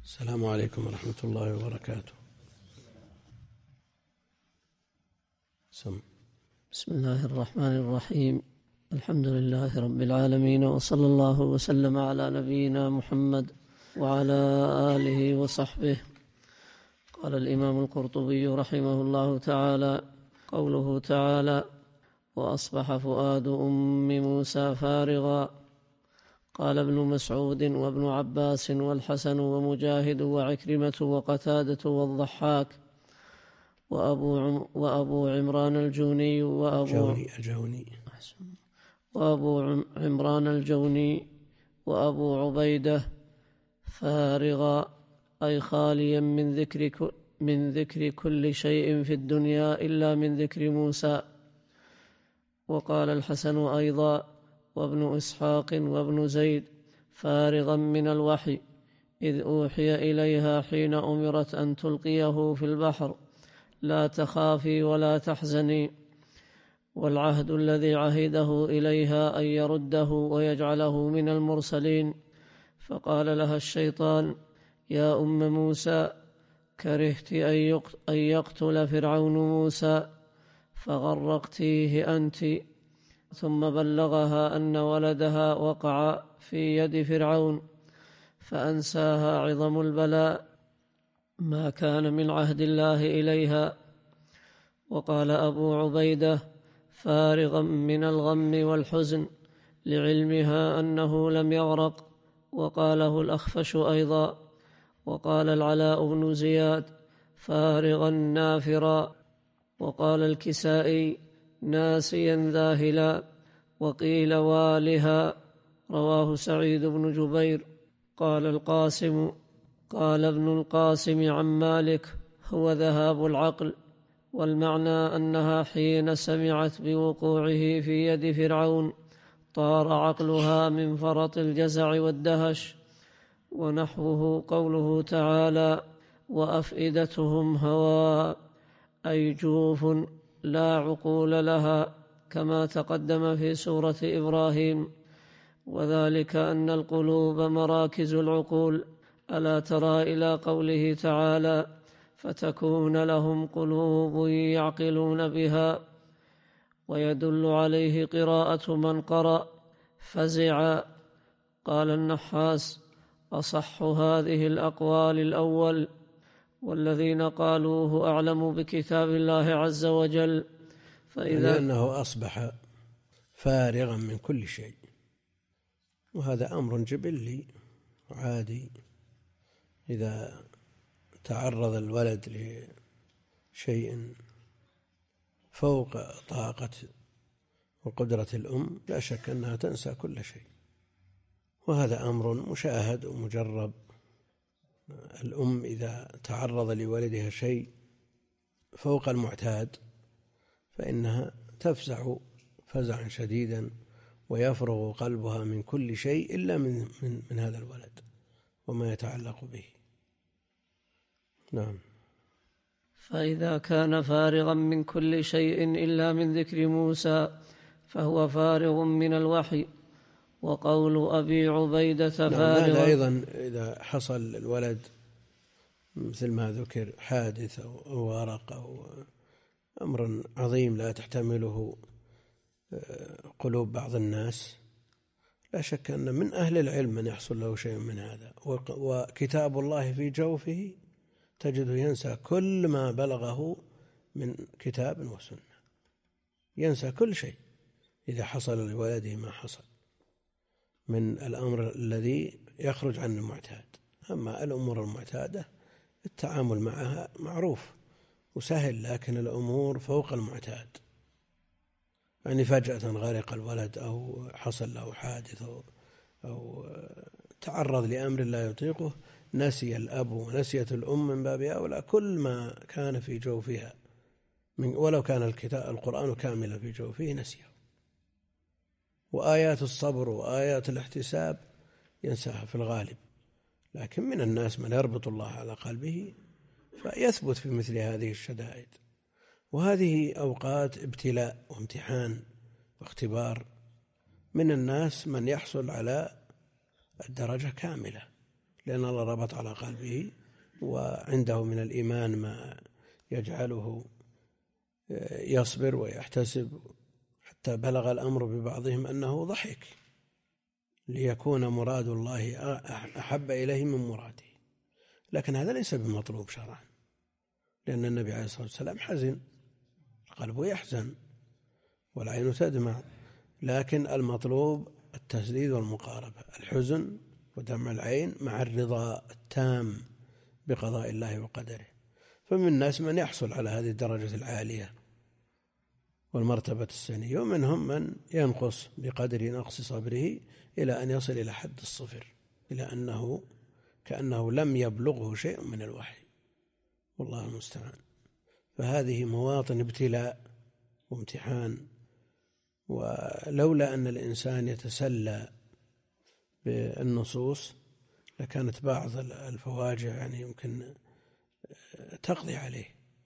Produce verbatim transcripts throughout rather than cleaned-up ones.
السلام عليكم ورحمة الله وبركاته. سم. بسم الله الرحمن الرحيم. الحمد لله رب العالمين، وصلى الله وسلم على نبينا محمد وعلى آله وصحبه. قال الإمام القرطبي رحمه الله تعالى: قوله تعالى: وأصبح فؤاد أم موسى فارغا. قال ابن مسعود وابن عباس والحسن ومجاهد وعكرمة وقتادة والضحاك وأبو, عم وأبو عمران الجوني وأبو, جوني الجوني وأبو عمران الجوني وأبو عبيدة فارغا، أي خاليا من ذكر, من ذكر كل شيء في الدنيا إلا من ذكر موسى. وقال الحسن أيضا وابن إسحاق وابن زيد: فارغا من الوحي، إذ أوحي إليها حين أمرت أن تلقيه في البحر: لا تخافي ولا تحزني. والعهد الذي عهده إليها أن يرده ويجعله من المرسلين. فقال لها الشيطان: يا أم موسى، كرهت أن يقتل فرعون موسى فغرقتيه أنت. ثم بلغها أن ولدها وقع في يد فرعون، فأنساها عظم البلاء ما كان من عهد الله إليها. وقال أبو عبيدة: فارغا من الغم والحزن، لعلمها أنه لم يغرق. وقاله الأخفش أيضا. وقال العلاء بن زياد: فارغا نافرا. وقال الكسائي: ناسيا ذاهلا. وقيل والها. رواه سعيد بن جبير. قال القاسم قال ابن القاسم عن مالك: هو ذهاب العقل. والمعنى أنها حين سمعت بوقوعه في يد فرعون طار عقلها من فرط الجزع والدهش. ونحوه قوله تعالى: وأفئدتهم هواء، أي جوف لا عقول لها، كما تقدم في سورة إبراهيم. وذلك أن القلوب مراكز العقول. ألا ترى إلى قوله تعالى: فتكون لهم قلوب يعقلون بها. ويدل عليه قراءة من قرأ: فزع. قال النحاس: أصح هذه الأقوال الأول، والذين قالوه أعلم بكتاب الله عز وجل. فإذا لأنه أصبح فارغا من كل شيء، وهذا أمر جبلي عادي. إذا تعرض الولد لشيء فوق طاقة وقدرة الأم لا شك أنها تنسى كل شيء، وهذا أمر مشاهد ومجرب. الأم إذا تعرض لولدها شيء فوق المعتاد فإنها تفزع فزعا شديدا، ويفرغ قلبها من كل شيء إلا من, من, من هذا الولد وما يتعلق به. نعم. فإذا كان فارغا من كل شيء إلا من ذكر موسى فهو فارغ من الوحي. وقول أبي عبيدة فارغ. نعم. هذا أيضا إذا حصل الولد مثل ما ذكر حادث أو غرق أو أمر عظيم لا تحتمله قلوب بعض الناس، لا شك أن من أهل العلم من يحصل له شيء من هذا، وكتاب الله في جوفه تجده ينسى كل ما بلغه من كتاب وسنة، ينسى كل شيء إذا حصل لولده ما حصل من الأمر الذي يخرج عن المعتاد. أما الأمور المعتادة التعامل معها معروف وسهل، لكن الأمور فوق المعتاد، يعني فجأة غرق الولد أو حصل له حادث أو, أو تعرض لأمر لا يطيقه، نسي الأب ونسيت الأم من باب أولى كل ما كان في جوفها، من ولو كان الكتاب القرآن كاملا في جوفه نسيه. وآيات الصبر وآيات الاحتساب ينساها في الغالب، لكن من الناس من يربط الله على قلبه فيثبت في مثل هذه الشدائد. وهذه أوقات ابتلاء وامتحان واختبار. من الناس من يحصل على الدرجة كاملة لأن الله ربط على قلبه، وعنده من الإيمان ما يجعله يصبر ويحتسب، حتى بلغ الأمر ببعضهم أنه ضحك ليكون مراد الله أحب إليه من مراده. لكن هذا ليس بمطلوب شرعا، لأن النبي عليه الصلاة والسلام حزن، قلبه يحزن والعين تدمع، لكن المطلوب التسديد والمقاربة، الحزن ودمع العين مع الرضا التام بقضاء الله وقدره. فمن الناس من يحصل على هذه الدرجة العالية والمرتبة السنية، ومنهم من ينقص بقدر نقص صبره إلى أن يصل إلى حد الصفر، إلى أنه كأنه لم يبلغه شيء من الوحي، والله المستعان. فهذه مواطن ابتلاء وامتحان، ولولا أن الإنسان يتسلى بالنصوص لكانت بعض الفواجع يعني يمكن تقضي عليه.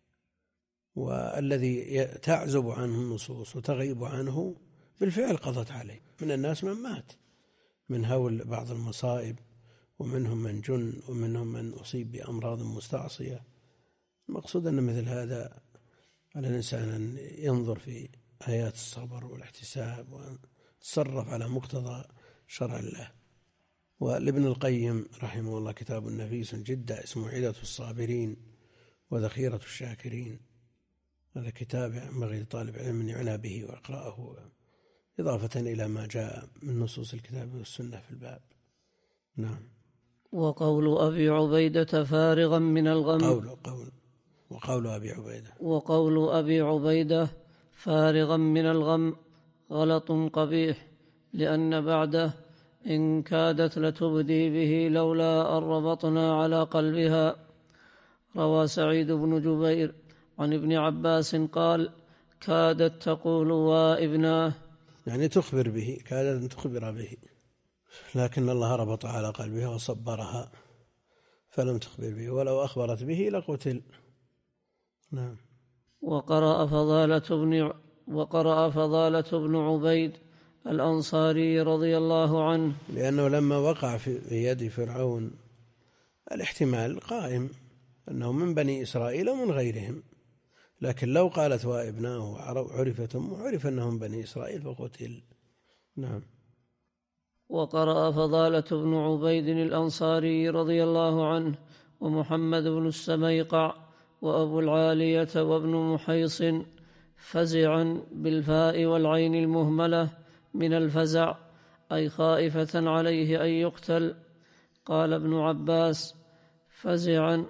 والذي تعزب عنه النصوص وتغيب عنه بالفعل قضت عليه. من الناس من مات من هول بعض المصائب، ومنهم من جن، ومنهم من أصيب بأمراض مستعصية. المقصود أن مثل هذا على الإنسان أن ينظر في آيات الصبر والاحتساب وتصرف على مقتضى شرع الله. ولابن القيم رحمه الله كتاب نفيس جدا اسمه عدة الصابرين وذخيرة الشاكرين. هذا كتاب ينبغي لطالب علم أن يعنى به ويقرأه، إضافة إلى ما جاء من نصوص الكتاب والسنة في الباب. نعم. وقول أبي عبيدة فارغا من الغم قول قول وقول أبي عبيدة وقول أبي عبيدة فارغا من الغم غلط قبيح، لأن بعده إن كادت لتبدي به لولا أن ربطنا على قلبها. روى سعيد بن جبير عن ابن عباس قال: كادت تقول وابناه، يعني تخبر به، كادت أن تخبر به، لكن الله ربط على قلبها وصبرها فلم تخبر به، ولو أخبرت به لقتل. نعم. وقرأ فضالة بن وقرأ فضالة بن عبيد الأنصاري رضي الله عنه، لأنه لما وقع في يد فرعون الاحتمال قائم أنه من بني إسرائيل ومن غيرهم، لكن لو قالت وابناه عرفت أمه عرف أنهم بني إسرائيل فقتل. نعم. وقرأ فضالة بن عبيد الأنصاري رضي الله عنه ومحمد بن السميقع وأبو العالية وابن محيص فزعا بالفاء والعين المهملة من الفزع، أي خائفة عليه أن يقتل. قال ابن عباس: فزعا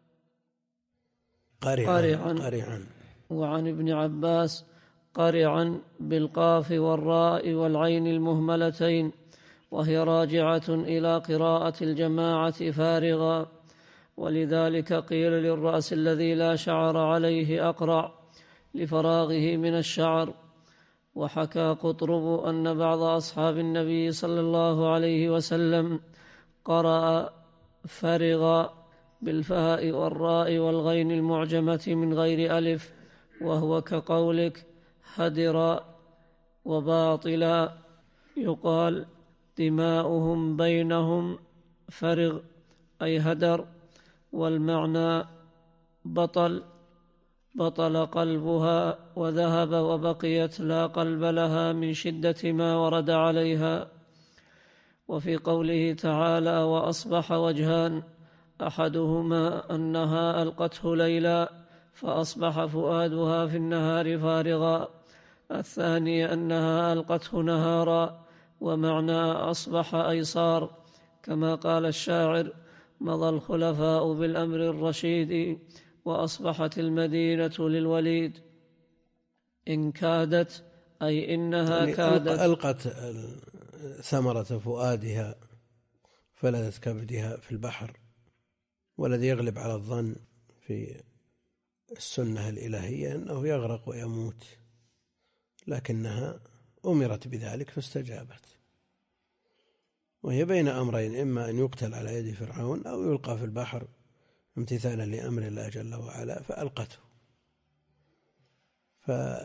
قرعا, قرعا. وعن ابن عباس: قرعا بالقاف والراء والعين المهملتين، وهي راجعة إلى قراءة الجماعة فارغا، ولذلك قيل للرأس الذي لا شعر عليه أقرع لفراغه من الشعر. وحكى قطرب أن بعض أصحاب النبي صلى الله عليه وسلم قرأ فرغا بالفاء والراء والغين المعجمة من غير ألف، وهو كقولك هدر. وباطلا يقال دماؤهم بينهم فرغ أي هدر، والمعنى بطل بطل قلبها وذهب وبقيت لا قلب لها من شدة ما ورد عليها. وفي قوله تعالى: وأصبح وجهان، أحدهما أنها ألقته ليلا فأصبح فؤادها في النهار فارغا، الثاني أنها ألقته نهارا، ومعنى أصبح أي صار، كما قال الشاعر: مضى الخلفاء بالأمر الرشيد وأصبحت المدينة للوليد. إن كادت أي إنها يعني كادت ألقت ثمرة فؤادها فلذت كبدها في البحر. والذي يغلب على الظن في السنة الإلهية أنه يغرق ويموت، لكنها أمرت بذلك فاستجابت، وهي بين أمرين: إما أن يقتل على يد فرعون أو يلقى في البحر امتثالا لأمر الله جل وعلا، فألقته.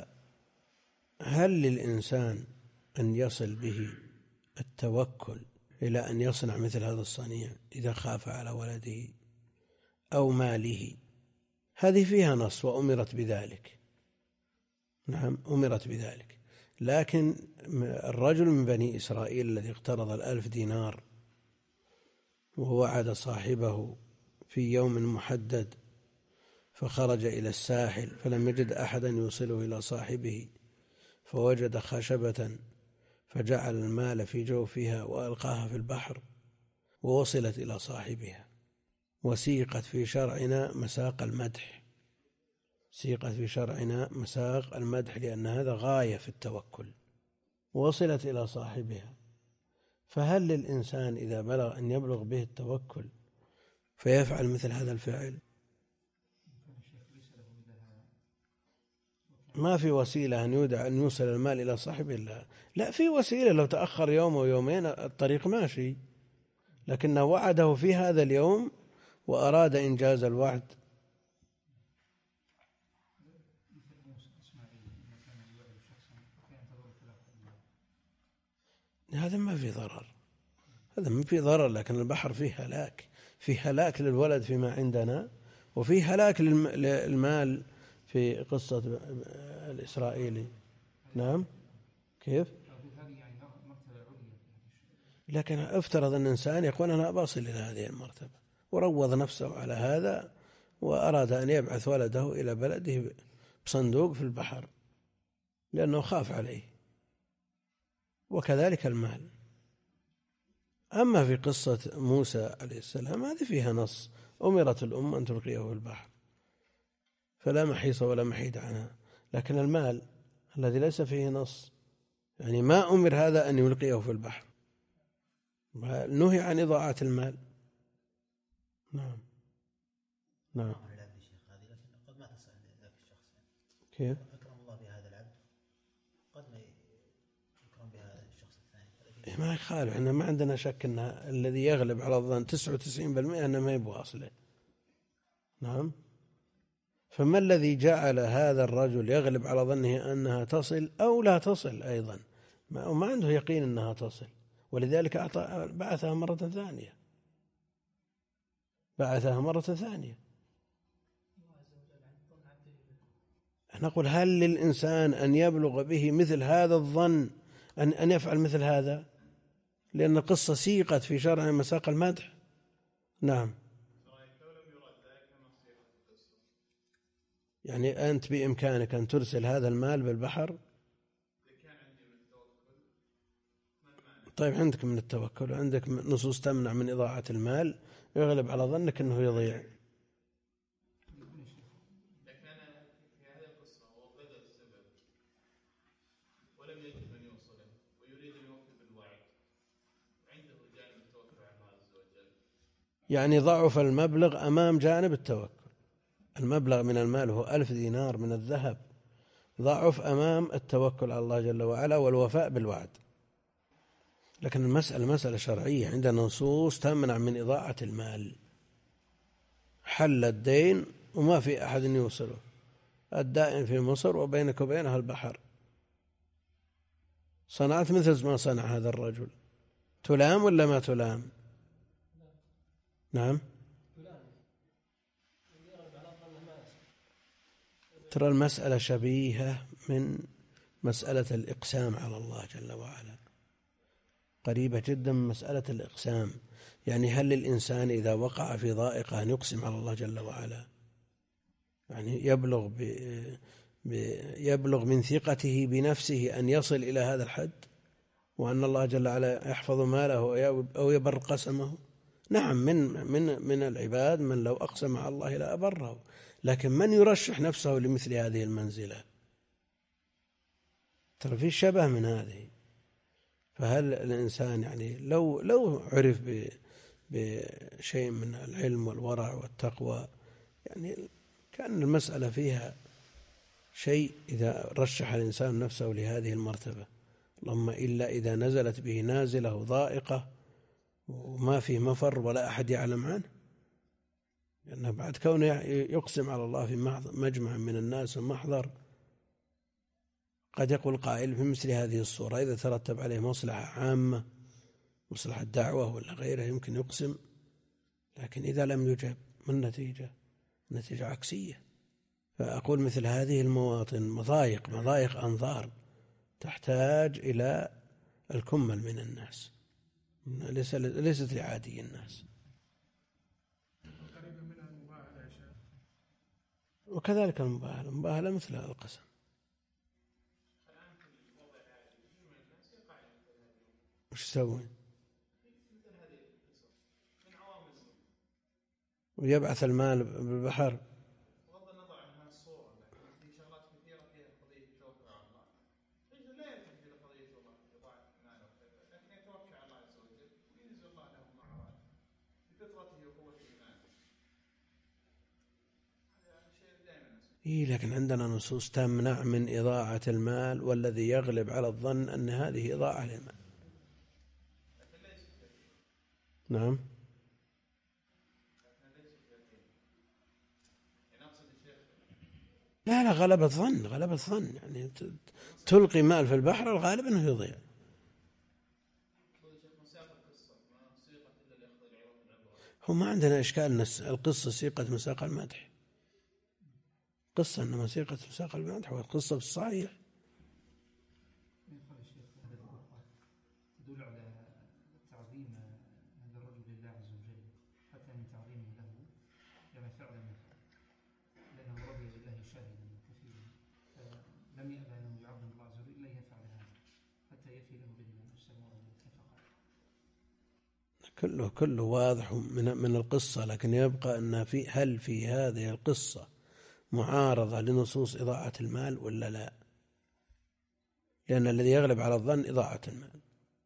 فهل للإنسان أن يصل به التوكل إلى أن يصنع مثل هذا الصنيع إذا خاف على ولده أو ماله. هذه فيها نص وأمرت بذلك، نعم أمرت بذلك. لكن الرجل من بني إسرائيل الذي اقترض الألف دينار ووعد صاحبه في يوم محدد فخرج إلى الساحل فلم يجد أحدا يوصله إلى صاحبه فوجد خشبة فجعل المال في جوفها وألقاها في البحر ووصلت إلى صاحبها، وسيقت في شرعنا مساق المدح، سيقت في شرعنا مساق المدح لأن هذا غاية في التوكل، ووصلت إلى صاحبها. فهل للإنسان إذا بلغ أن يبلغ به التوكل فيفعل مثل هذا الفعل؟ ما في وسيلة أن يودع أن يوصل المال إلى صاحبه إلا لا، في وسيلة لو تأخر يوم أو يومين الطريق ماشي، لكنه وعده في هذا اليوم وأراد إنجاز الوعد. هذا ما في ضرر، هذا ما في ضرر، لكن البحر فيه هلاك، فيه هلاك للولد فيما عندنا، وفيه هلاك للمال في قصة الإسرائيلي. نعم كيف؟ لكن افترض أن إنسان يقول أنا أبصل إلى هذه المرتبة وروض نفسه على هذا وأراد أن يبعث ولده إلى بلده بصندوق في البحر لأنه خاف عليه، وكذلك المال. أما في قصة موسى عليه السلام هذه فيها نص، أمرت الأم أن تلقيه في البحر فلا محيص ولا محيد عنها. لكن المال الذي ليس فيه نص، يعني ما أمر هذا أن يلقيه في البحر، نهي عن إضاعة المال. نعم نعم. قد ما تصل ذاك الشخص كيف؟ أكرم الله بهذا العبد قد ما يكرم بهذا الشخص الثاني. ما يخالف، احنا ما عندنا شك أن الذي يغلب على الظن تسعة وتسعين بالمئة أنه ما يبغى أصله. نعم. فما الذي جعل هذا الرجل يغلب على ظنه أنها تصل أو لا تصل أيضا؟ ما عنده يقين أنها تصل، ولذلك أعطى بعثها مرة ثانية، بعثها مرة ثانية. نقول هل للإنسان أن يبلغ به مثل هذا الظن أن أن يفعل مثل هذا؟ لأن القصة سيقت في شرع مساق المدح. نعم. يعني أنت بإمكانك أن ترسل هذا المال بالبحر؟ طيب عندك من التوكل وعندك نصوص تمنع من إضاعة المال، يغلب على ظنك أنه يضيع. يعني ضعف المبلغ أمام جانب التوكل. المبلغ من المال هو ألف دينار من الذهب، ضعف أمام التوكل على الله جل وعلا والوفاء بالوعد. لكن المسألة مسألة شرعية، عندنا نصوص تمنع من إضاعة المال. حل الدين وما في أحد يوصله، الدائن في مصر وبينك وبينها البحر، صنعت مثل ما صنع هذا الرجل، تلام ولا ما تلام؟ نعم. ترى المسألة شبيهة من مسألة الإقسام على الله جل وعلا، قريبة جدا من مسألة الإقسام. يعني هل للإنسان إذا وقع في ضائقة أن يقسم على الله جل وعلا؟ يعني يبلغ ب... ب... يبلغ من ثقته بنفسه أن يصل إلى هذا الحد، وأن الله جل وعلا يحفظ ماله أو يبر قسمه. نعم، من من من العباد من لو أقسم على الله لا أبره، لكن من يرشح نفسه لمثل هذه المنزلة؟ ترى في شبه من هذه. فهل الإنسان يعني لو لو عرف بشيء من العلم والورع والتقوى، يعني كان المسألة فيها شيء إذا رشح الإنسان نفسه لهذه المرتبة. اللهم إلا إذا نزلت به نازلة ضائقة وما فيه مفر ولا أحد يعلم عنه، لأنه بعد كونه يقسم على الله في مجمع من الناس ومحضر، قد يقول قائل في مثل هذه الصورة إذا ترتب عليه مصلحة عامة مصلحة دعوة ولا غيره يمكن يقسم، لكن إذا لم يجب ما النتيجة؟ النتيجة عكسية. فأقول مثل هذه المواطن مضايق مضايق أنظار تحتاج إلى الكمل من الناس، ليست لعادي الناس. وكذلك المباهلة، المباهلة مثل هذا القسم. وش يسوي؟ ويبعث المال بالبحر. بغض النظر عن هذه الصورة، لكن في شغلات كثيرة فيها قضية التوكل على الله. الرجل لا يلتفت إلى قضية إضاعة المال وكذا، لكن يتوكل على الله عز وجل وينزل الله له ما أراد بفطرته وقوة إيمانه. هذا شيء دائما. إيه، لكن عندنا نصوص تمنع من إضاعة المال، والذي يغلب على الظن أن هذه إضاعة للمال. نعم. لا لا، غلبة ظن، غلبة ظن يعني تلقي مال في البحر الغالب أنه يضيع. هو ما عندنا إشكال أن القصة سيقة مساق المدح، قصة أن مسيقة مساق المدح والقصة في الصحيح. تدل على تعظيم هذا الرجل لله عز وجل، حتى من تعظيمه له يعني فعلا لأنه رضي بالله شاهدا كثيرا، فلم يأبى أنه يعظم الله عز وجل إلا يفعل هذا حتى يفي له بالنفس المتفقة. كله كله واضح من من القصة، لكن يبقى أن في هل في هذه القصة معارضة لنصوص إضاعة المال ولا لا؟ لأن الذي يغلب على الظن إضاعة المال.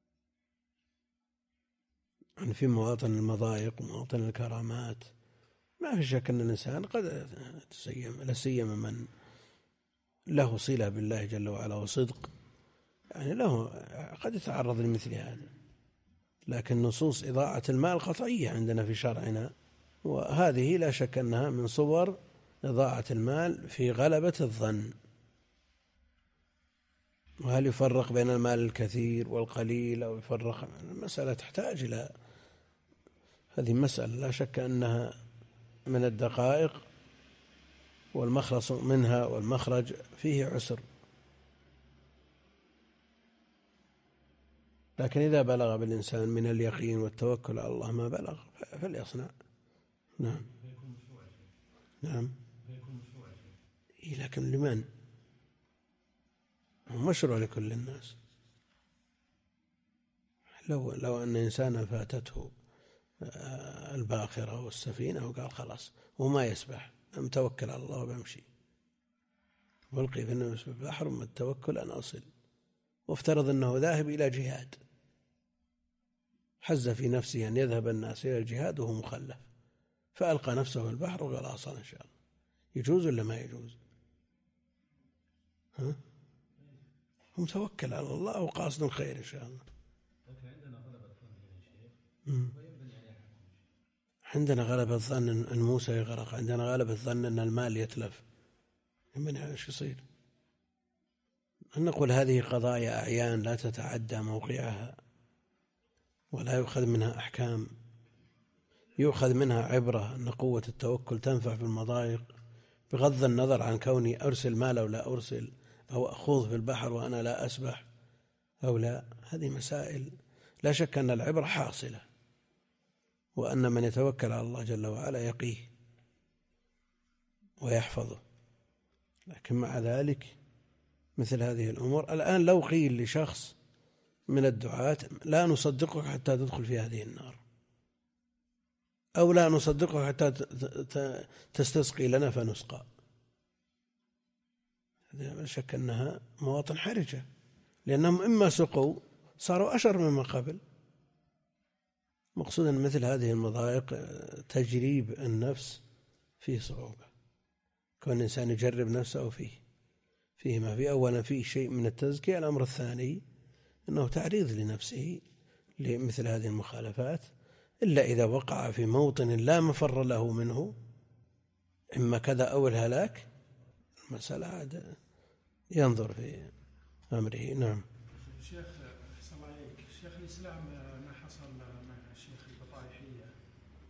يعني في مواطن المضايق ومواطن الكرامات ما في شك أن الإنسان قد تسيم، لا سيما من له صلة بالله جل وعلا وصدق، يعني له قد يتعرض لمثل هذا. لكن نصوص إضاعة المال قطعية عندنا في شرعنا، وهذه لا شك أنها من صور إضاعة المال في غلبة الظن. وهل يفرق بين المال الكثير والقليل أو يفرق؟ المسألة تحتاج إلى هذه مسألة لا شك أنها من الدقائق، والمخلص منها والمخرج فيه عسر. لكن إذا بلغ بالإنسان من اليقين والتوكل على الله ما بلغ فليصنع. نعم نعم. إيه، لكن لمن؟ مشروع لكل الناس. لو لو أن إنسانا فاتته الباخرة والسفينة وقال خلاص وما يسبح، متوكل على الله وبمشي، والقي في النفس في البحر من التوكل أن أصل، وافترض أنه ذاهب إلى جهاد، حز في نفسه أن يذهب الناس إلى الجهاد وهو مخلف، فألقى نفسه في البحر وقال أصلا إن شاء الله، يجوز ولا ما يجوز؟ ها؟ هم توكل على الله وقاصد خير إن شاء الله. عندنا غلبة الظن أن موسى يغرق، عندنا غلبة الظن أن المال يتلف، من ايش يصير؟ نقول هذه قضايا أعيان لا تتعدى موقعها ولا يؤخذ منها أحكام، يؤخذ منها عبرة أن قوة التوكل تنفع في المضايق، بغض النظر عن كوني أرسل مال أو لا أرسل، أو أخوض في البحر وأنا لا أسبح أو لا. هذه مسائل لا شك أن العبرة حاصلة، وأن من يتوكل على الله جل وعلا يقيه ويحفظه. لكن مع ذلك مثل هذه الأمور الآن لو قيل لشخص من الدعاة لا نصدقك حتى تدخل في هذه النار، أو لا نصدقك حتى تستسقي لنا فنسقى، لا شك أنها مواطن حرجة، لأنهم إما سقوا صاروا أشر مما قبل. مقصودا مثل هذه المضايق تجريب النفس فيه صعوبة، كون الإنسان يجرب نفسه فيه فيه ما فيه. أولا فيه شيء من التزكية، الأمر الثاني أنه تعريض لنفسه لمثل هذه المخالفات، إلا إذا وقع في موطن لا مفر له منه، إما كذا أو الهلاك، المسألة عاد ينظر في أمره. نعم. شيخ أحسن الله عليك، شيخ الإسلام ما حصل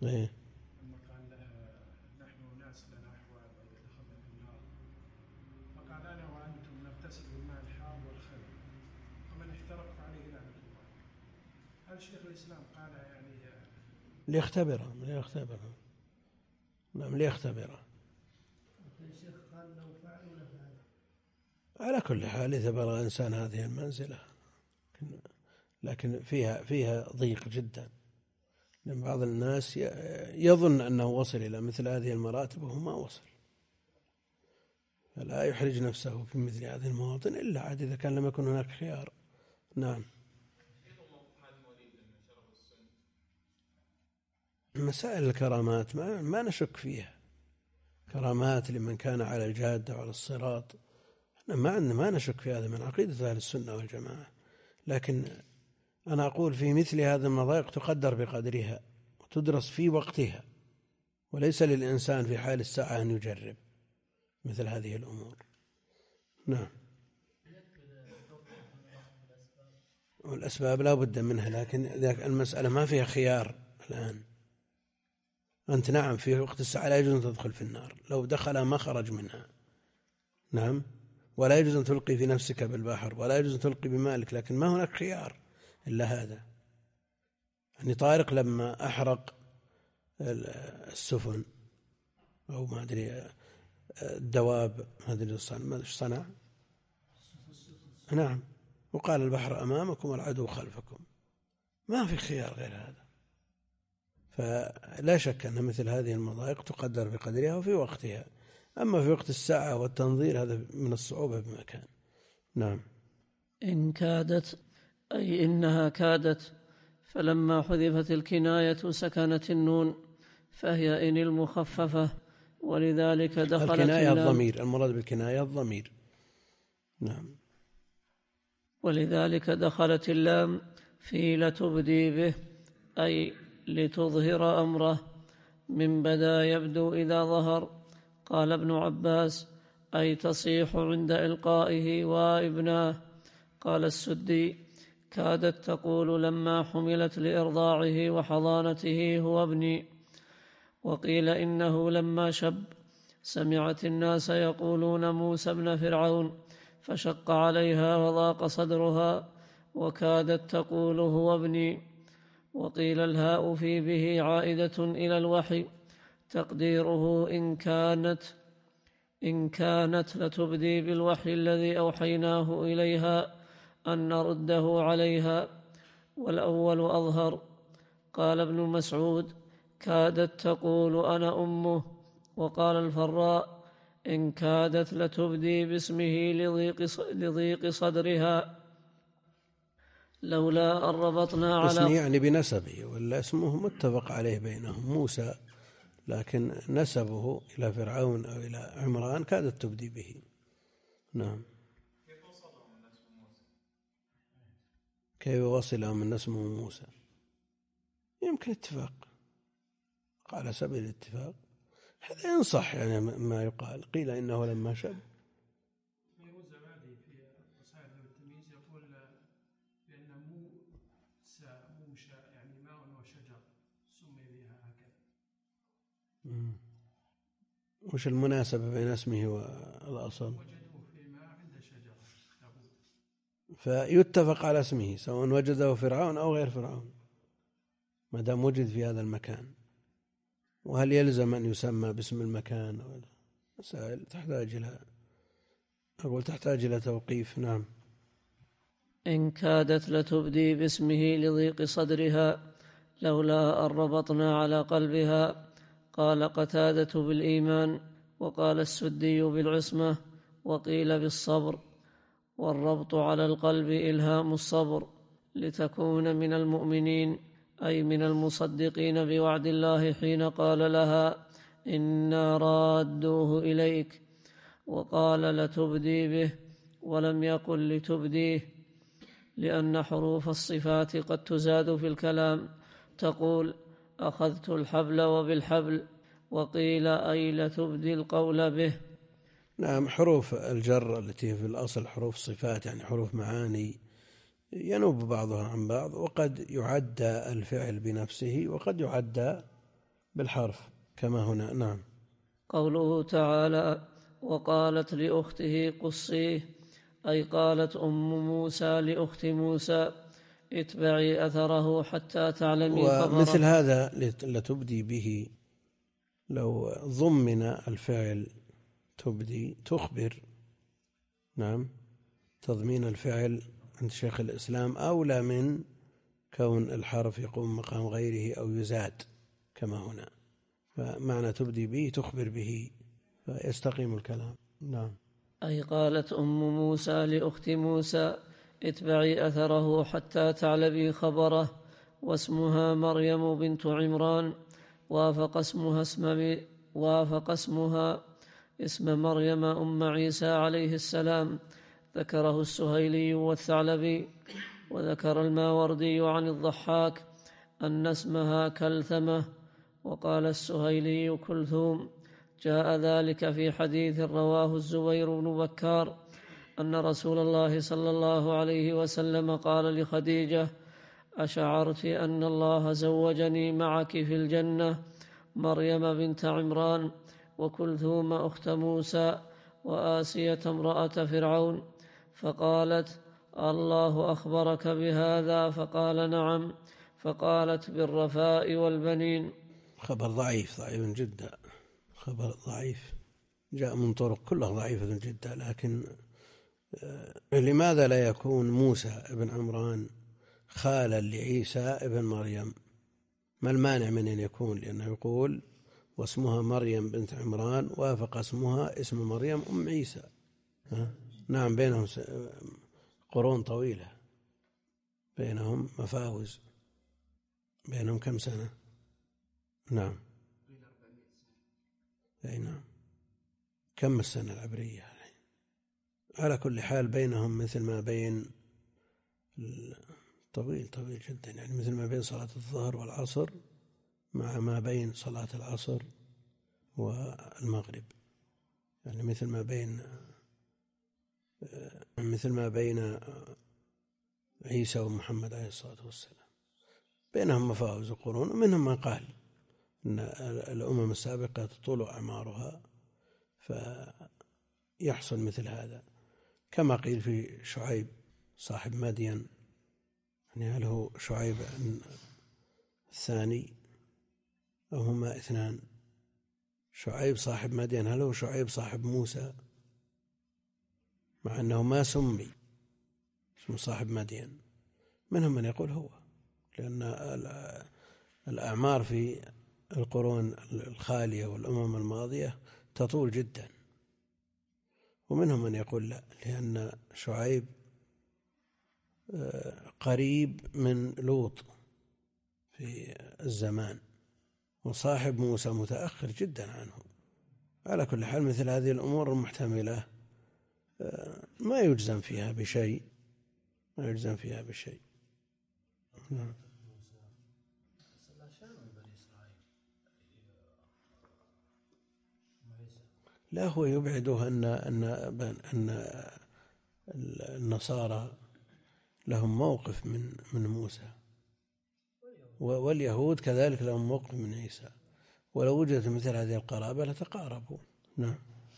إيه؟ لما قال له نحن ناس لنا أحوال ودخلنا في النار، فقال أنا وأنتم نغتسل بالماء الحار والخل، فمن احترق فعليه لعنة الله. هل شيخ الإسلام قال يعني ليختبره ليختبره نعم ليختبره. الشيخ قال لو فعلوا لفعل. على كل حال إذا بلغ الإنسان هذه المنزلة، لكن فيها فيها ضيق جدا، لأن بعض الناس يظن أنه وصل إلى مثل هذه المراتب وهو ما وصل، فلا يحرج نفسه في مثل هذه المواطن إلا عاد إذا كان لم يكن هناك خيار. نعم. مسائل الكرامات ما, ما نشك فيها، كرامات لمن كان على الجادة وعلى الصراط ما ما نشك في هذا من عقيدة أهل السنة والجماعة، لكن أنا أقول في مثل هذه المضايق تقدر بقدرها وتدرس في وقتها، وليس للإنسان في حال الساعة أن يجرب مثل هذه الأمور. نعم. والأسباب لا بد منها، لكن المسألة ما فيها خيار الآن. أنت نعم في وقت الساعة لا يجوز أن تدخل في النار، لو دخلها ما خرج منها. نعم. ولا يجوز أن تلقي في نفسك بالبحر، ولا يجوز أن تلقي بمالك، لكن ما هناك خيار إلا هذا. يعني طارق لما أحرق السفن أو ما أدري الدواب ما أدري إيش صنع، نعم، وقال البحر أمامكم والعدو خلفكم، ما في خيار غير هذا. فلا شك أن مثل هذه المضايق تقدر بقدرها وفي وقتها، أما في وقت الساعة والتنظير هذا من الصعوبة بمكان. نعم. إن كادت أي إنها كادت، فلما حذفت الكناية سكنت النون، فهي إن المخففة، ولذلك دخلت الكناية الضمير، المراد بالكناية الضمير. نعم. ولذلك دخلت اللام في لتبدي به، أي لتظهر أمره، من بدا يبدو إذا ظهر. قال ابن عباس أي تصيح عند إلقائه وابناه. قال السدي كادت تقول لما حملت لإرضاعه وحضانته هو ابني. وقيل إنه لما شب سمعت الناس يقولون موسى ابن فرعون فشق عليها وضاق صدرها، وكادت تقول هو ابني. وقيل الهاء في به عائدة إلى الوحي، تقديره إن كانت إن كانت لتبدي بالوحي الذي أوحيناه إليها أن نرده عليها، والأول أظهر. قال ابن مسعود كادت تقول أنا أمه. وقال الفراء إن كادت لتبدي باسمه لضيق صدرها لولا أن ربطنا على اسمه يعني بنسبه، ولا اسمه متفق عليه بينهم موسى، لكن نسبه إلى فرعون أو إلى عمران كادت تبدي به. نعم. كيف وصلهم من اسمه موسى؟ يمكن اتفاق، على سبيل الاتفاق، هذا ينصح يعني ما يقال. قيل إنه لما شب وش المناسبة بين اسمه والأصل؟ فيتفق على اسمه سواء وجده فرعون أو غير فرعون ما دام وجد في هذا المكان. وهل يلزم أن يسمى باسم المكان؟ مسائل تحتاج إلى أقول تحتاج إلى توقيف. نعم. إن كادت لتبدي باسمه لضيق صدرها لولا أن ربطنا على قلبها. قال قتادة بالإيمان، وقال السدي بالعصمة، وقيل بالصبر. والربط على القلب إلهام الصبر لتكون من المؤمنين، أي من المصدقين بوعد الله حين قال لها إنا رادوه إليك. وقال لتبدي به ولم يقل لتبديه، لأن حروف الصفات قد تزاد في الكلام، تقول أخذت الحبل وبالحبل، وقيل أي لتبدي القول به. نعم. حروف الجر التي في الأصل حروف صفات يعني حروف معاني ينوب بعضها عن بعض، وقد يعدى الفعل بنفسه وقد يعدى بالحرف كما هنا. نعم. قوله تعالى: وقالت لأخته قصيه، أي قالت أم موسى لأخت موسى: اتبعي أثره حتى تعلمي خبره. ومثل هذا لتبدي به لو ضمن الفعل تبدي تخبر. نعم. تضمين الفعل عند شيخ الإسلام أولى من كون الحرف يقوم مقام غيره أو يزاد كما هنا. فمعنى تبدي به تخبر به فيستقيم الكلام. نعم. أي قالت أم موسى لأخت موسى: اتبعي أثره حتى تعلمي خبره. واسمها مريم بنت عمران، وافق اسمها اسم وافق اسمها اسم مريم أم عيسى عليه السلام. ذكره السهيلي والثعلبي. وذكر الماوردي عن الضحاك أن اسمها كلثمة، وقال السهيلي كلثوم. جاء ذلك في حديث رواه الزبير بن بكار أن رسول الله صلى الله عليه وسلم قال لخديجة: أشعرت أن الله زوجني معك في الجنة مريم بنت عمران وكلثوم أخت موسى وآسية امرأة فرعون؟ فقالت: الله أخبرك بهذا؟ فقال: نعم. فقالت: بالرفاء والبنين. خبر ضعيف ضعيف جدا، خبر ضعيف جاء من طرق كلها ضعيفة جدا. لكن لماذا لا يكون موسى ابن عمران خالا لعيسى ابن مريم؟ ما المانع من أن يكون؟ لأنه يقول: واسمها مريم بنت عمران، وافق اسمها اسم مريم أم عيسى. نعم، بينهم قرون طويلة، بينهم مفاوز، بينهم كم سنة؟ نعم. أي نعم. كم السنة العبرية؟ على كل حال بينهم مثل ما بين طويل طويل جدا، يعني مثل ما بين صلاة الظهر والعصر مع ما بين صلاة العصر والمغرب، يعني مثل ما بين مثل ما بين عيسى ومحمد عليه الصلاة والسلام. بينهم مفاوز وقرون، ومنهم من قال أن الأمم السابقة تطول أعمارها فيحصل مثل هذا، كما قيل في شعيب صاحب مدين. يعني هل هو شعيب الثاني أو هما اثنان؟ شعيب صاحب مدين هل هو شعيب صاحب موسى؟ مع أنه ما سمي اسمه صاحب مدين. منهم من يقول هو، لأن الأعمار في القرون الخالية والأمم الماضية تطول جدا. ومنهم من يقول لا، لأن شعيب قريب من لوط في الزمان، وصاحب موسى متأخر جدا عنه. على كل حال مثل هذه الأمور المحتملة ما يجزم فيها بشيء، ما يجزم فيها بشيء. نعم. لا، هو يبعده أن أن أن النصارى لهم موقف من من موسى، واليهود كذلك لهم موقف من عيسى، ولو وجدت مثل هذه القرابة لتقاربوا. نعم.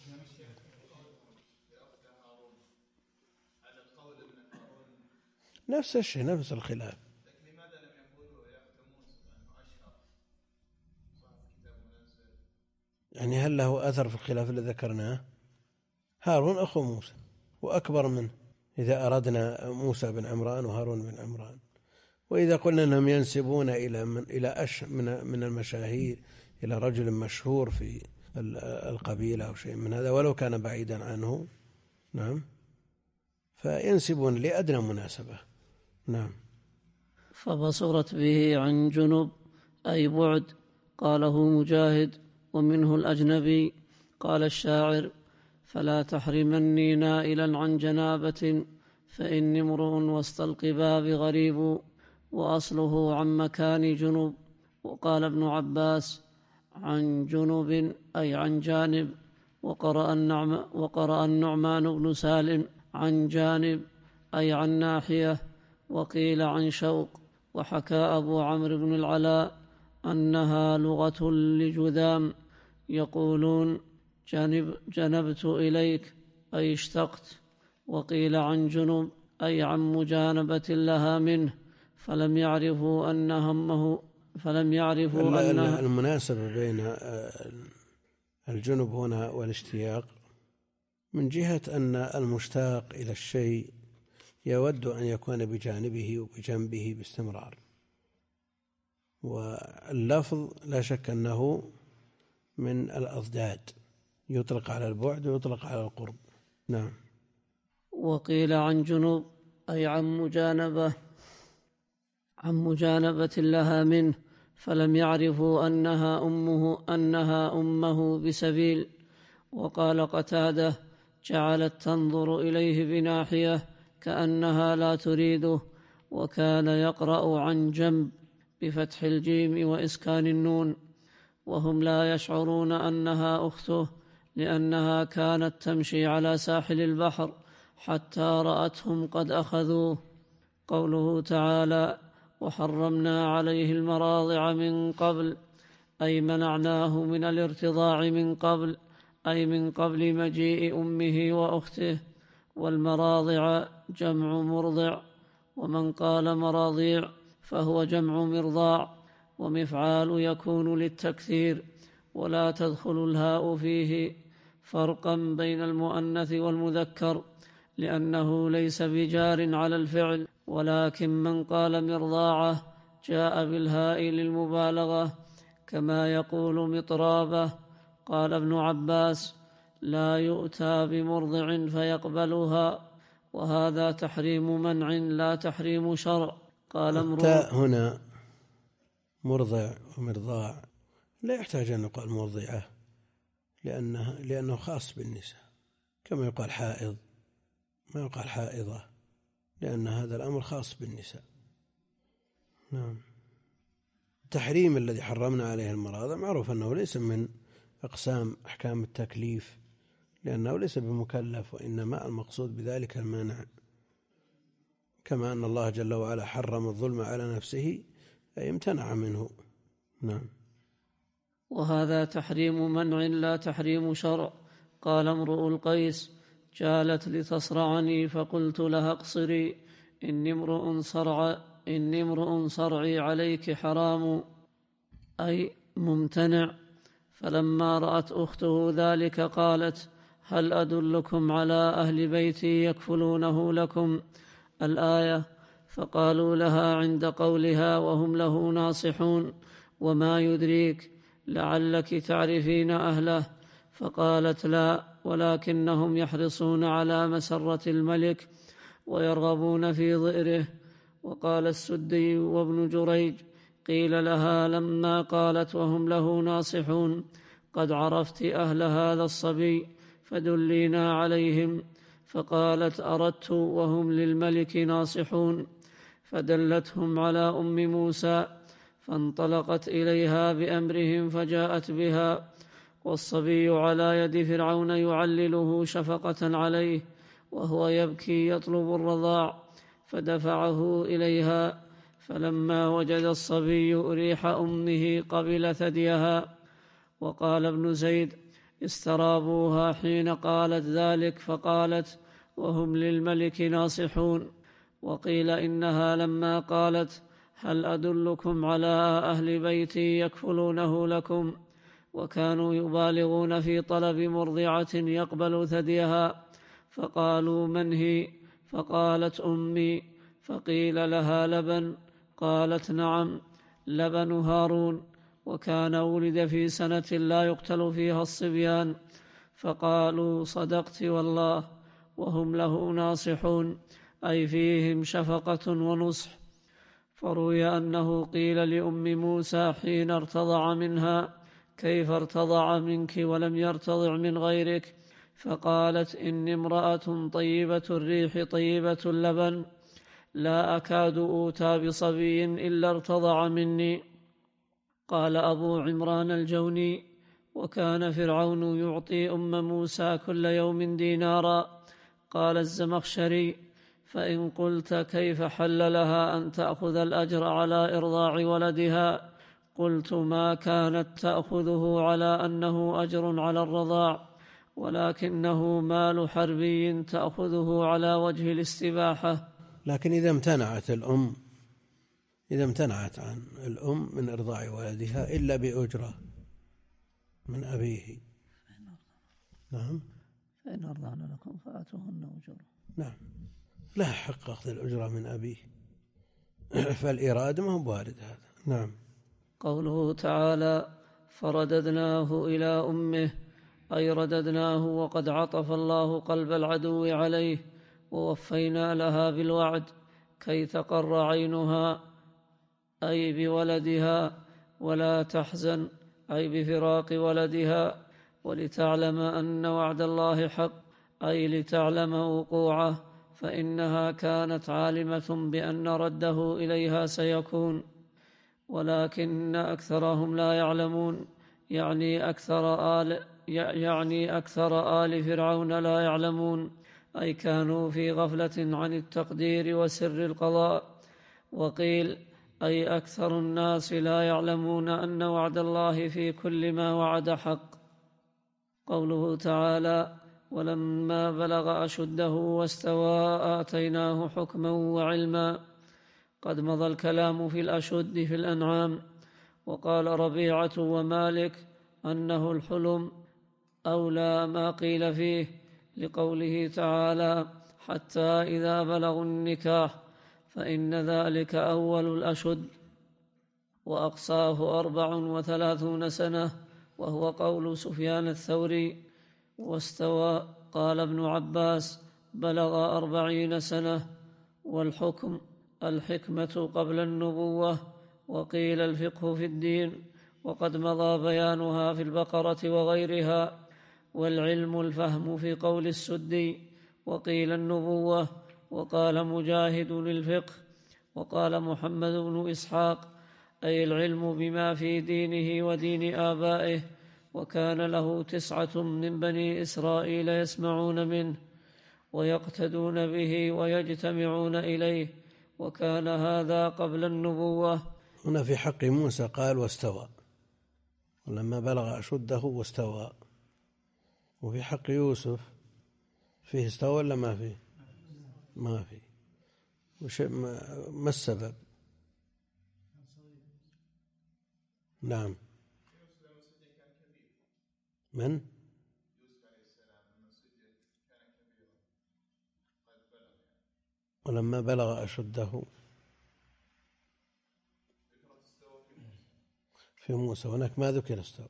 نفس الشيء، نفس الخلاف. لماذا لم يقولوا يا أخت موسى أنه أشهر صاحب كتاب منزل؟ يعني هل له أثر في الخلاف اللي ذكرناه؟ هارون أخو موسى وأكبر منه إذا أردنا موسى بن عمران وهارون بن عمران. وإذا قلنا أنهم ينسبون إلى من إلى أش من من المشاهير إلى رجل مشهور في القبيلة أو شيء من هذا ولو كان بعيدا عنه، نعم، فينسبون لأدنى مناسبة. نعم. فبصرت به عن جنب أي بعد، قاله مجاهد، ومنه الأجنبي. قال الشاعر: فلا تحرمني نائلا عن جنابة، فإني امرؤ وسط القباب غريب، وأصله عن مكان جنوب. وقال ابن عباس: عن جنوب أي عن جانب. وقرأ النعم وقرأ النعمان بن سالم: عن جانب أي عن ناحية. وقيل عن شوق. وحكى أبو عمرو بن العلاء أنها لغة لجذام يقولون جنب جنبت إليك أي اشتقت، وقيل عن جنب أي عن مجانبة لها منه، فلم يعرفوا أن همه فلم يعرفوا أن المناسبة بين الجنب هنا والاشتياق من جهة أن المشتاق إلى الشيء يود أن يكون بجانبه وبجنبه باستمرار، واللفظ لا شك أنه من الأضداد، يطلق على البعد ويطلق على القرب. نعم. وقيل عن جنوب أي عن مجانبة عن مجانبة لها منه، فلم يعرفوا أنها أمه أنها أمه بسبيل. وقال قتادة جعلت تنظر إليه بناحية كأنها لا تريده، وكان يقرأ عن جنب بفتح الجيم وإسكان النون، وهم لا يشعرون أنها أخته لأنها كانت تمشي على ساحل البحر حتى رأتهم قد أخذوه. قوله تعالى وحرمنا عليه المراضع من قبل أي منعناه من الارتضاع من قبل، أي من قبل مجيء أمه وأخته. والمراضع جمع مرضع، ومن قال مراضيع فهو جمع مرضاع، ومفعال يكون للتكثير ولا تدخل الهاء فيه، فرقا بين المؤنث والمذكر لأنه ليس بجار على الفعل، ولكن من قال مرضاعه جاء بالهاء للمبالغة كما يقول مطرابة. قال ابن عباس لا يؤتى بمرضع فيقبلها، وهذا تحريم منع لا تحريم شرع. قال امرؤ هنا مرضع ومرضاع لا يحتاج أن يقال مرضعة، لأنه, لأنه خاص بالنساء، كما يقال حائض ما يقال حائضة، لأن هذا الأمر خاص بالنساء. نعم. التحريم الذي حرمنا عليه المراضع معروف أنه ليس من أقسام أحكام التكليف، لأنه ليس بمكلف، وإنما المقصود بذلك المانع، كما أن الله جل وعلا حرم الظلم على نفسه أي امتنع منه. نعم. وهذا تحريم منع لا تحريم شرع. قال امرؤ القيس جالت لتصرعني فقلت لها اقصري إني امرؤ صرع إني امرؤ صرعي عليك حرام أي ممتنع. فلما رأت أخته ذلك قالت هل أدلكم على أهل بيتي يكفلونه لكم الآية. فقالوا لها عند قولها وهم له ناصحون وما يدريك لعلك تعرفين أهله. فقالت لا، ولكنهم يحرصون على مسرة الملك ويرغبون في ضئره. وقال السدي وابن جريج قيل لها لما قالت وهم له ناصحون قد عرفت أهل هذا الصبي فدلينا عليهم. فقالت أردت وهم للملك ناصحون، فدلتهم على أم موسى، فانطلقت إليها بأمرهم فجاءت بها، والصبي على يد فرعون يعلله شفقة عليه وهو يبكي يطلب الرضاع، فدفعه إليها. فلما وجد الصبي ريح أمه قبل ثديها. وقال ابن زيد استرابوها حين قالت ذلك، فقالت وهم للملك ناصحون. وقيل إنها لما قالت هل أدلكم على أهل بيتي يكفلونه لكم، وكانوا يبالغون في طلب مرضعة يقبل ثديها، فقالوا من هي؟ فقالت أمي. فقيل لها لبن؟ قالت نعم لبن هارون، وكان ولد في سنة لا يقتل فيها الصبيان. فقالوا صدقت والله، وهم له ناصحون أي فيهم شفقة ونصح. فروي أنه قيل لأم موسى حين ارتضع منها كيف ارتضع منك ولم يرتضع من غيرك؟ فقالت إني امرأة طيبة الريح طيبة اللبن، لا أكاد أوتى بصبي إلا ارتضع مني. قال أبو عمران الجوني وكان فرعون يعطي أم موسى كل يوم دينارا. قال الزمخشري فإن قلت كيف حل لها أن تأخذ الأجر على إرضاع ولدها؟ قلت ما كانت تأخذه على أنه أجر على الرضاع، ولكنه مال حربي تأخذه على وجه الاستباحة. لكن إذا امتنعت الأم إذا امتنعت عن الأم من إرضاع ولدها إلا بأجرة من أبيه، نعم، فإن أرضعن لكم فآتوهن أجورهن، نعم، لها حق أخذ الأجرة من أبيه، فالإرادة ما هو وارد هذا. نعم. قوله تعالى فرددناه إلى أمه، أي رددناه وقد عطف الله قلب العدو عليه، ووفينا لها بالوعد كي تقر عينها أي بولدها ولا تحزن أي بفراق ولدها، ولتعلم أن وعد الله حق أي لتعلم وقوعه، فإنها كانت عالمة بأن رده إليها سيكون، ولكن أكثرهم لا يعلمون، يعني أكثر آل يعني أكثر آل فرعون لا يعلمون، أي كانوا في غفلة عن التقدير وسر القضاء. وقيل أي أكثر الناس لا يعلمون أن وعد الله في كل ما وعد حق. قوله تعالى ولما بلغ أشده واستوى آتيناه حكما وعلما، قد مضى الكلام في الأشد في الأنعام. وقال ربيعة ومالك أنه الحلم أولى ما قيل فيه، لقوله تعالى حتى إذا بلغوا النكاح، فإن ذلك أول الأشد، وأقصاه أربع وثلاثون سنة، وهو قول سفيان الثوري. واستوى قال ابن عباس بلغ أربعين سنة. والحكم الحكمة قبل النبوة، وقيل الفقه في الدين، وقد مضى بيانها في البقرة وغيرها. والعلم الفهم في قول السدي، وقيل النبوة، وقال مجاهد للفقه، وقال محمد بن إسحاق أي العلم بما في دينه ودين آبائه، وكان له تسعة من بني إسرائيل يسمعون منه ويقتدون به ويجتمعون إليه، وكان هذا قبل النبوة. هنا في حق موسى قال واستوى، ولما بلغ أشده واستوى. وفي حق يوسف فيه استوى ولا ما فيه؟ ما فيه. وش ما السبب؟ نعم. من؟ ولما بلغ أشده في موسى، هناك ما ذكر استوى.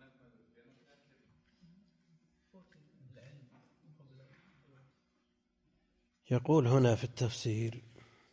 يقول هنا في التفسير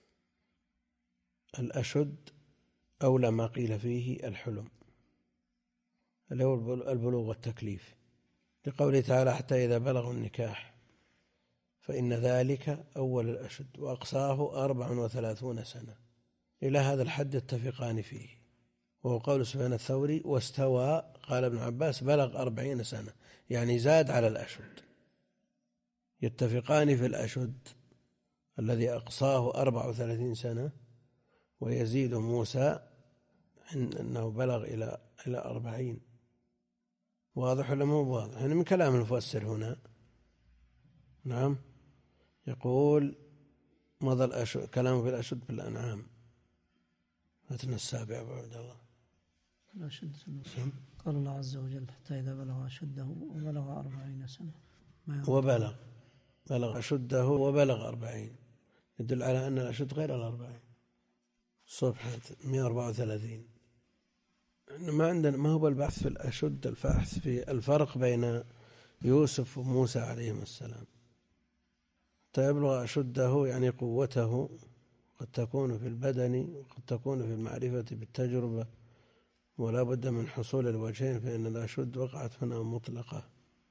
الأشد أولى ما قيل فيه الحلم، اللي هو البلوغ والتكليف، لقوله تعالى حتى إذا بلغوا النكاح فإن ذلك أول الأشد، وأقصاه أربع وثلاثون سنة. إلى هذا الحد يتفقان فيه، وهو قول سفيان الثوري. واستوى قال ابن عباس بلغ أربعين سنة، يعني زاد على الأشد. يتفقان في الأشد الذي أقصاه أربع وثلاثين سنة، ويزيد موسى أنه بلغ إلى إلى أربعين. واضح ولا مو واضح؟ يعني من كلام المفسر هنا. نعم. يقول مضى الأشد، كلامه في الأشد في الأنعام. متن السابع بعد الله. الأشد قال الله عز وجل حتى إذا بلغ أشده وبلغ أربعين سنة. وبلغ بلغ أشده وبلغ أربعين، يدل على أن الأشد غير الأربعين. صفحة مئة وأربعة وثلاثين. ما عندنا ما هو البحث في الأشد، البحث في الفرق بين يوسف وموسى عليهما السلام. تبلغ أشده يعني قوته، قد تكون في البدن وقد تكون في المعرفة بالتجربة، ولا بد من حصول الوجهين، فإن الأشد وقعت هنا مطلقة.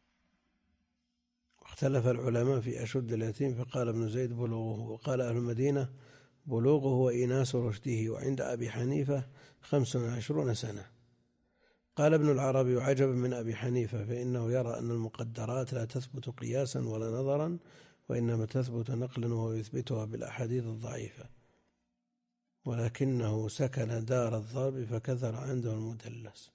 اختلف العلماء في أشد اليتيم، فقال ابن زيد بلوغه، وقال أهل المدينة بلوغه وإناس رشده، وعند أبي حنيفة خمس وعشرون سنة. قال ابن العربي عجبا من أبي حنيفة، فإنه يرى أن المقدرات لا تثبت قياسا ولا نظرا، وإنما تثبت نقلا، وهو يثبتها بالأحاديث الضعيفة. ولكنه سكن دار الضرب فكثر عنده المدلس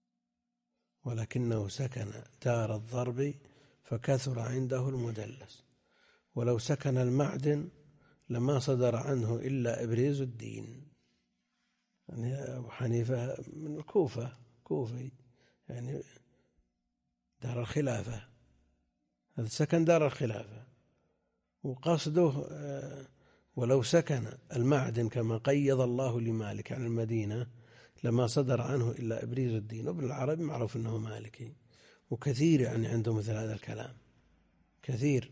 ولكنه سكن دار الضرب فكثر عنده المدلس ولو سكن المعدن لما صدر عنه إلا إبريز الدين. يعني أبو حنيفة من الكوفة كوفي، يعني دار الخلافة، هذا سكن دار الخلافة، وقصده ولو سكن المعدن كما قيض الله لمالك عن المدينة لما صدر عنه إلا إبريز الدين. وابن العربي معروف أنه مالكي، وكثير يعني عنده مثل هذا الكلام كثير.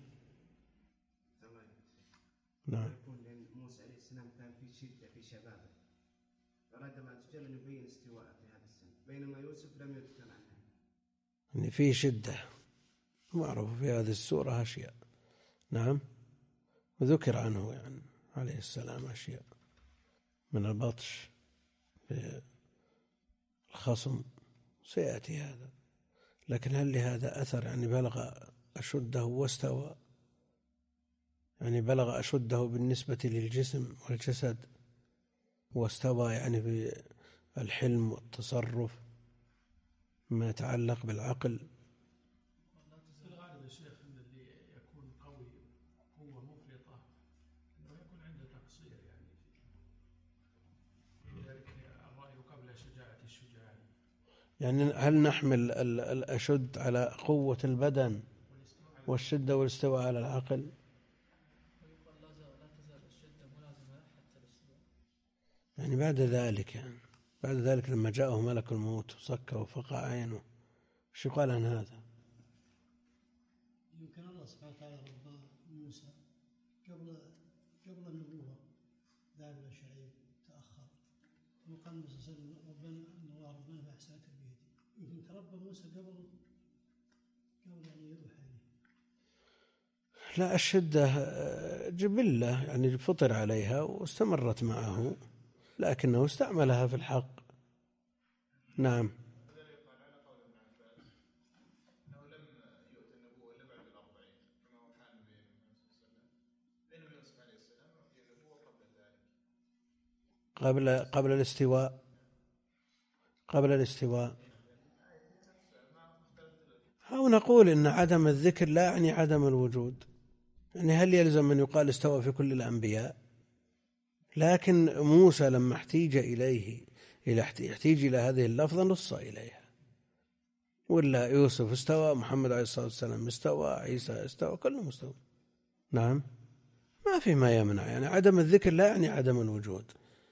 نعم. موسى عليه السلام كان في شدة في شبابه، أراد ما تجل أن يبين استواءه في هذا السن، بينما يوسف لم يذكر عنه. يعني في شدة معروف في هذه السورة أشياء. نعم. وذكر عنه يعني عليه السلام أشياء من البطش في الخصم سيأتي هذا، لكن هل لهذا أثر؟ يعني بلغ أشده واستوى، يعني بلغ أشده بالنسبة للجسم والجسد واستوى يعني في الحلم والتصرف ما يتعلق بالعقل. في الغالب يا شيخ ان اللي يكون قوي قوه مفرطه انه يكون عنده تقصير، يعني في ذلك الراي قبل شجاعه الشجاع. يعني هل نحمل الأشد على قوة البدن والشدة والاستواء على العقل؟ يعني بعد ذلك يعني بعد ذلك لما جاءه ملك الموت وصكه وفقع عينه، شو قال عن هذا؟ يمكن الله سبحانه وتعالى ربى موسى قبل قبل النبوة، دائما شعيب تأخر، وقال موسى صلى الله عليه وسلم ربنا إن الله ربنا بأحسن تربيته. يمكن تربى موسى قبل قبل يعني يوحى إليه. لا، الشدة جبلة يعني فطر عليها واستمرت معه، لكنه استعملها في الحق. نعم. قبل قبل الاستواء قبل الاستواء أو نقول إن عدم الذكر لا يعني عدم الوجود. يعني هل يلزم أن يقال استوى في كل الأنبياء؟ لكن موسى لما احتيج إليه إلى احتيج إلى هذه اللفظة نص إليها، ولا يوسف استوى، محمد عليه الصلاة والسلام استوى، عيسى استوى، كلهم استوى. نعم، ما في ما يمنع، يعني عدم الذكر لا يعني عدم الوجود.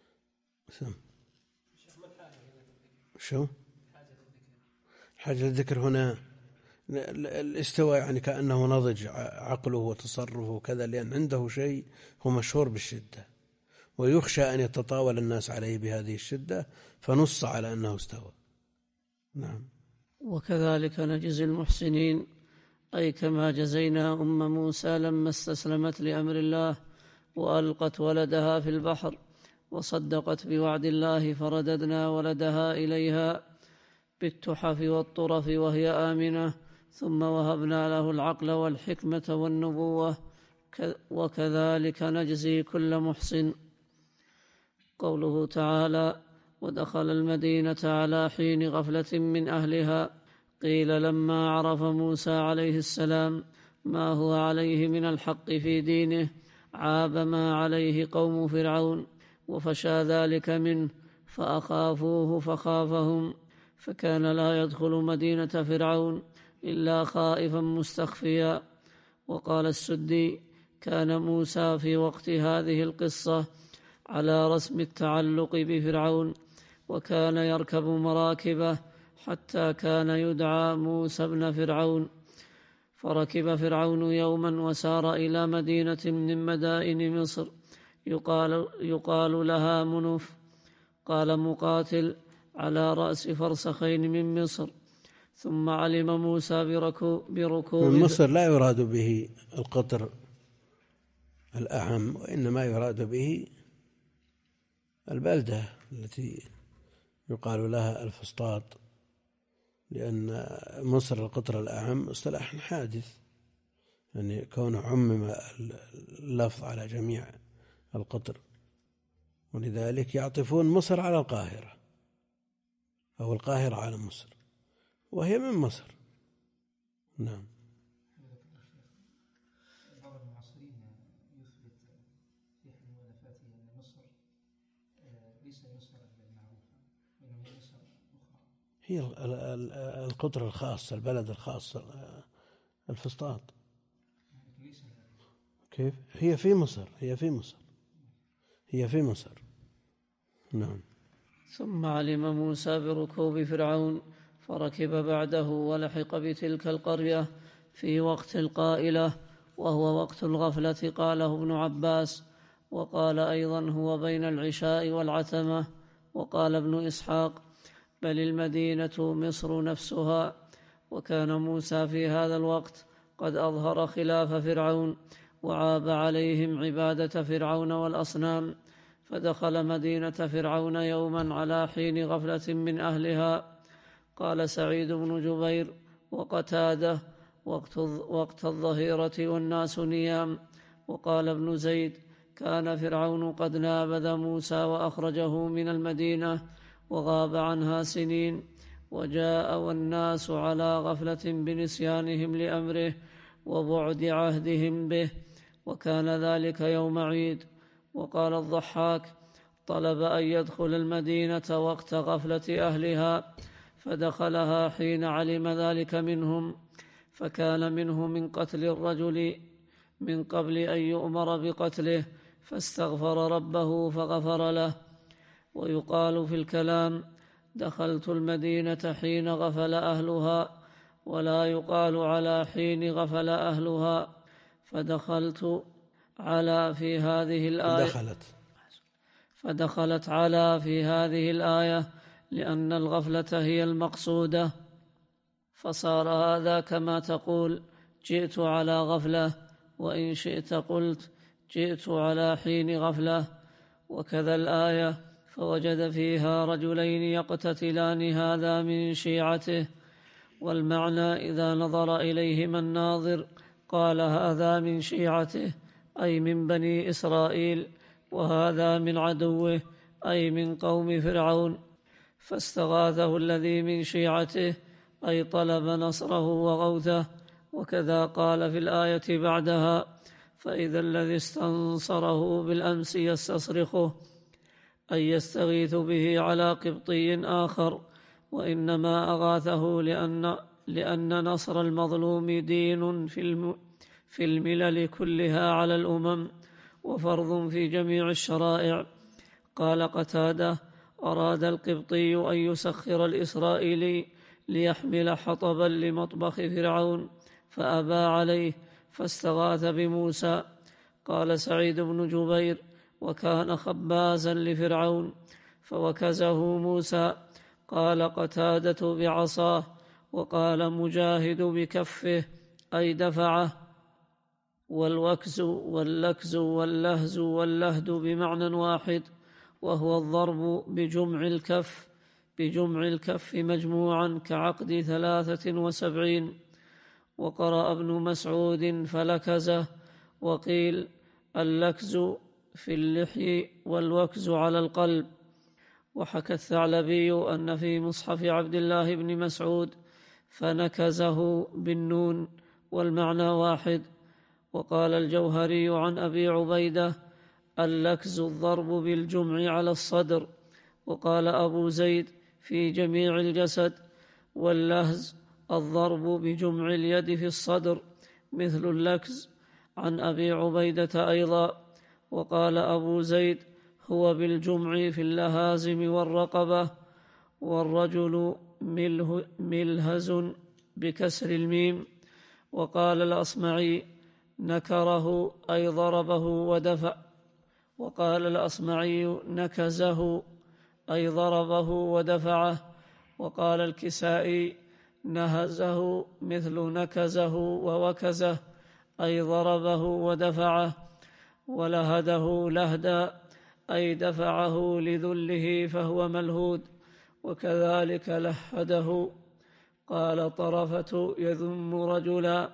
شو حاجة الذكر هنا؟ الاستواء يعني كأنه نضج عقله وتصرفه وكذا، لأن عنده شيء هو مشهور بالشدة ويخشى أن يتطاول الناس عليه بهذه الشدة، فنص على أنه استوى. نعم. وكذلك نجزي المحسنين، أي كما جزينا أم موسى لما استسلمت لأمر الله وألقت ولدها في البحر وصدقت بوعد الله فرددنا ولدها إليها بالتحف والطرف وهي آمنة، ثم وهبنا له العقل والحكمة والنبوة، وكذلك نجزي كل محسن. قوله تعالى: ودخل المدينة على حين غفلة من أهلها، قيل لما عرف موسى عليه السلام ما هو عليه من الحق في دينه عاب ما عليه قوم فرعون وفشى ذلك منه فأخافوه فخافهم، فكان لا يدخل مدينة فرعون إلا خائفا مستخفيا. وقال السدي: كان موسى في وقت هذه القصة على رسم التعلق بفرعون، وكان يركب مراكبه حتى كان يدعى موسى بن فرعون. فركب فرعون يوما وسار إلى مدينة من مدائن مصر يقال, يقال لها منف. قال مقاتل: على رأس فرسخين من مصر. ثم علم موسى بركوب بركوب من مصر لا يراد به القطر الأعم، وإنما يراد به البلدة التي يقال لها الفسطاط، لأن مصر القطر الأعم اصطلاح حادث، يعني كونه عمم اللفظ على جميع القطر، ولذلك يعطفون مصر على القاهرة أو القاهرة على مصر، وهي من مصر. نعم. بعض المعاصرين يثبت في أحد مؤلفاته أن مصر ليس مصر المعروفة، وإنما هي مصر أخرى. هي القطر الخاص، البلد الخاص، الفسطاط. كيف؟ هي في مصر، هي في مصر، هي في مصر. نعم. ثم علم موسى بركوب فرعون فركب بعده ولحق بتلك القرية في وقت القائلة، وهو وقت الغفلة، قاله ابن عباس، وقال أيضا هو بين العشاء والعتمة. وقال ابن إسحاق بل المدينة مصر نفسها. وكان موسى في هذا الوقت قد أظهر خلاف فرعون وعاب عليهم عبادة فرعون والأصنام، فدخل مدينة فرعون يوما على حين غفلة من أهلها. قال سعيد بن جبير وقتاده وقت, وقت الظهيرة والناس نيام. وقال ابن زيد كان فرعون قد نابذ موسى وأخرجه من المدينة وغاب عنها سنين، وجاء والناس على غفلة بنسيانهم لأمره وبعد عهدهم به، وكان ذلك يوم عيد. وقال الضحاك طلب أن يدخل المدينة وقت غفلة أهلها، فدخلها حين علم ذلك منهم، فكان منه من قتل الرجل من قبل أن يؤمر بقتله، فاستغفر ربه فغفر له. ويقال في الكلام دخلت المدينة حين غفل أهلها، ولا يقال على حين غفل أهلها، فدخلت على في هذه الآية دخلت فدخلت على في هذه الآية لأن الغفلة هي المقصودة، فصار هذا كما تقول جئت على غفلة، وإن شئت قلت جئت على حين غفلة. وكذا الآية فوجد فيها رجلين يقتتلان هذا من شيعته، والمعنى إذا نظر إليهما الناظر قال هذا من شيعته أي من بني إسرائيل، وهذا من عدوه أي من قوم فرعون، فاستغاثه الذي من شيعته أي طلب نصره وغوثه. وكذا قال في الآية بعدها فإذا الذي استنصره بالأمس يستصرخه أي يستغيث به على قبطي آخر، وإنما أغاثه لأن, لأن نصر المظلوم دين في, الم في الملل كلها على الأمم وفرض في جميع الشرائع. قال قتادة أراد القبطي أن يسخر الإسرائيلي ليحمل حطبا لمطبخ فرعون فأبى عليه فاستغاث بموسى. قال سعيد بن جبير وكان خبازا لفرعون فوكزه موسى. قال قتادة بعصاه، وقال مجاهد بكفه أي دفعه. والوكز واللكز واللهز واللهد بمعنى واحد، وهو الضرب بجمع الكف بجمع الكف مجموعا كعقد ثلاثة وسبعين. وقرأ ابن مسعود فلكزه، وقيل اللكز في اللحي والوكز على القلب. وحكى الثعلبي أن في مصحف عبد الله بن مسعود فنكزه بالنون والمعنى واحد. وقال الجوهري عن أبي عبيدة اللكز الضرب بالجمع على الصدر. وقال أبو زيد في جميع الجسد، واللهز الضرب بجمع اليد في الصدر مثل اللكز عن أبي عبيدة أيضا. وقال أبو زيد هو بالجمع في اللهازم والرقبة، والرجل مله ملهز بكسر الميم. وقال الأصمعي نكره أي ضربه ودفع. وقال الأصمعي نكزه أي ضربه ودفعه. وقال الكسائي نهزه مثل نكزه ووكزه أي ضربه ودفعه. ولهده لهدا أي دفعه لذله فهو ملهود، وكذلك لهده. قال طرفة يذم رجلا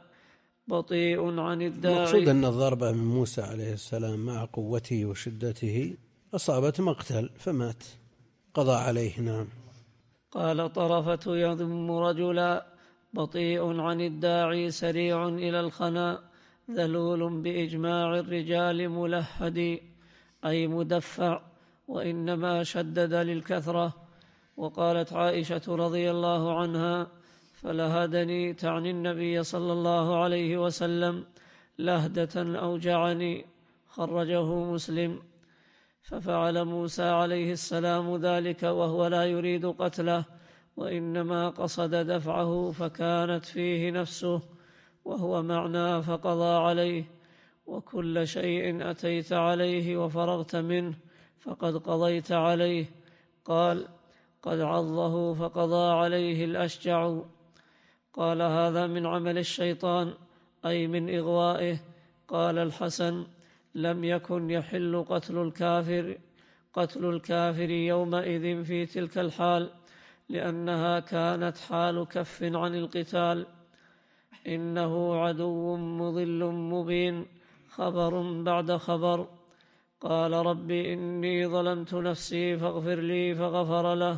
بطيء عن الداعي. المقصود أن الضربة من موسى عليه السلام مع قوته وشدته أصابت مقتل فمات قضى عليه. نعم. قال طرفة يذم رجلا بطيء عن الداعي سريع إلى الخنا ذلول بإجماع الرجال ملهد أي مدفع، وإنما شدد للكثرة. وقالت عائشة رضي الله عنها فلهدني تعني النبي صلى الله عليه وسلم لهدة أوجعني، خرجه مسلم. ففعل موسى عليه السلام ذلك وهو لا يريد قتله، وإنما قصد دفعه فكانت فيه نفسه، وهو معنى فقضى عليه. وكل شيء أتيت عليه وفرغت منه فقد قضيت عليه. قال قد عضه فقضى عليه الأشجع. قال هذا من عمل الشيطان أي من إغوائه. قال الحسن لم يكن يحل قتل الكافر قتل الكافر يومئذ في تلك الحال، لأنها كانت حال كف عن القتال. إنه عدو مضل مبين، خبر بعد خبر. قال رب إني ظلمت نفسي فاغفر لي فغفر له.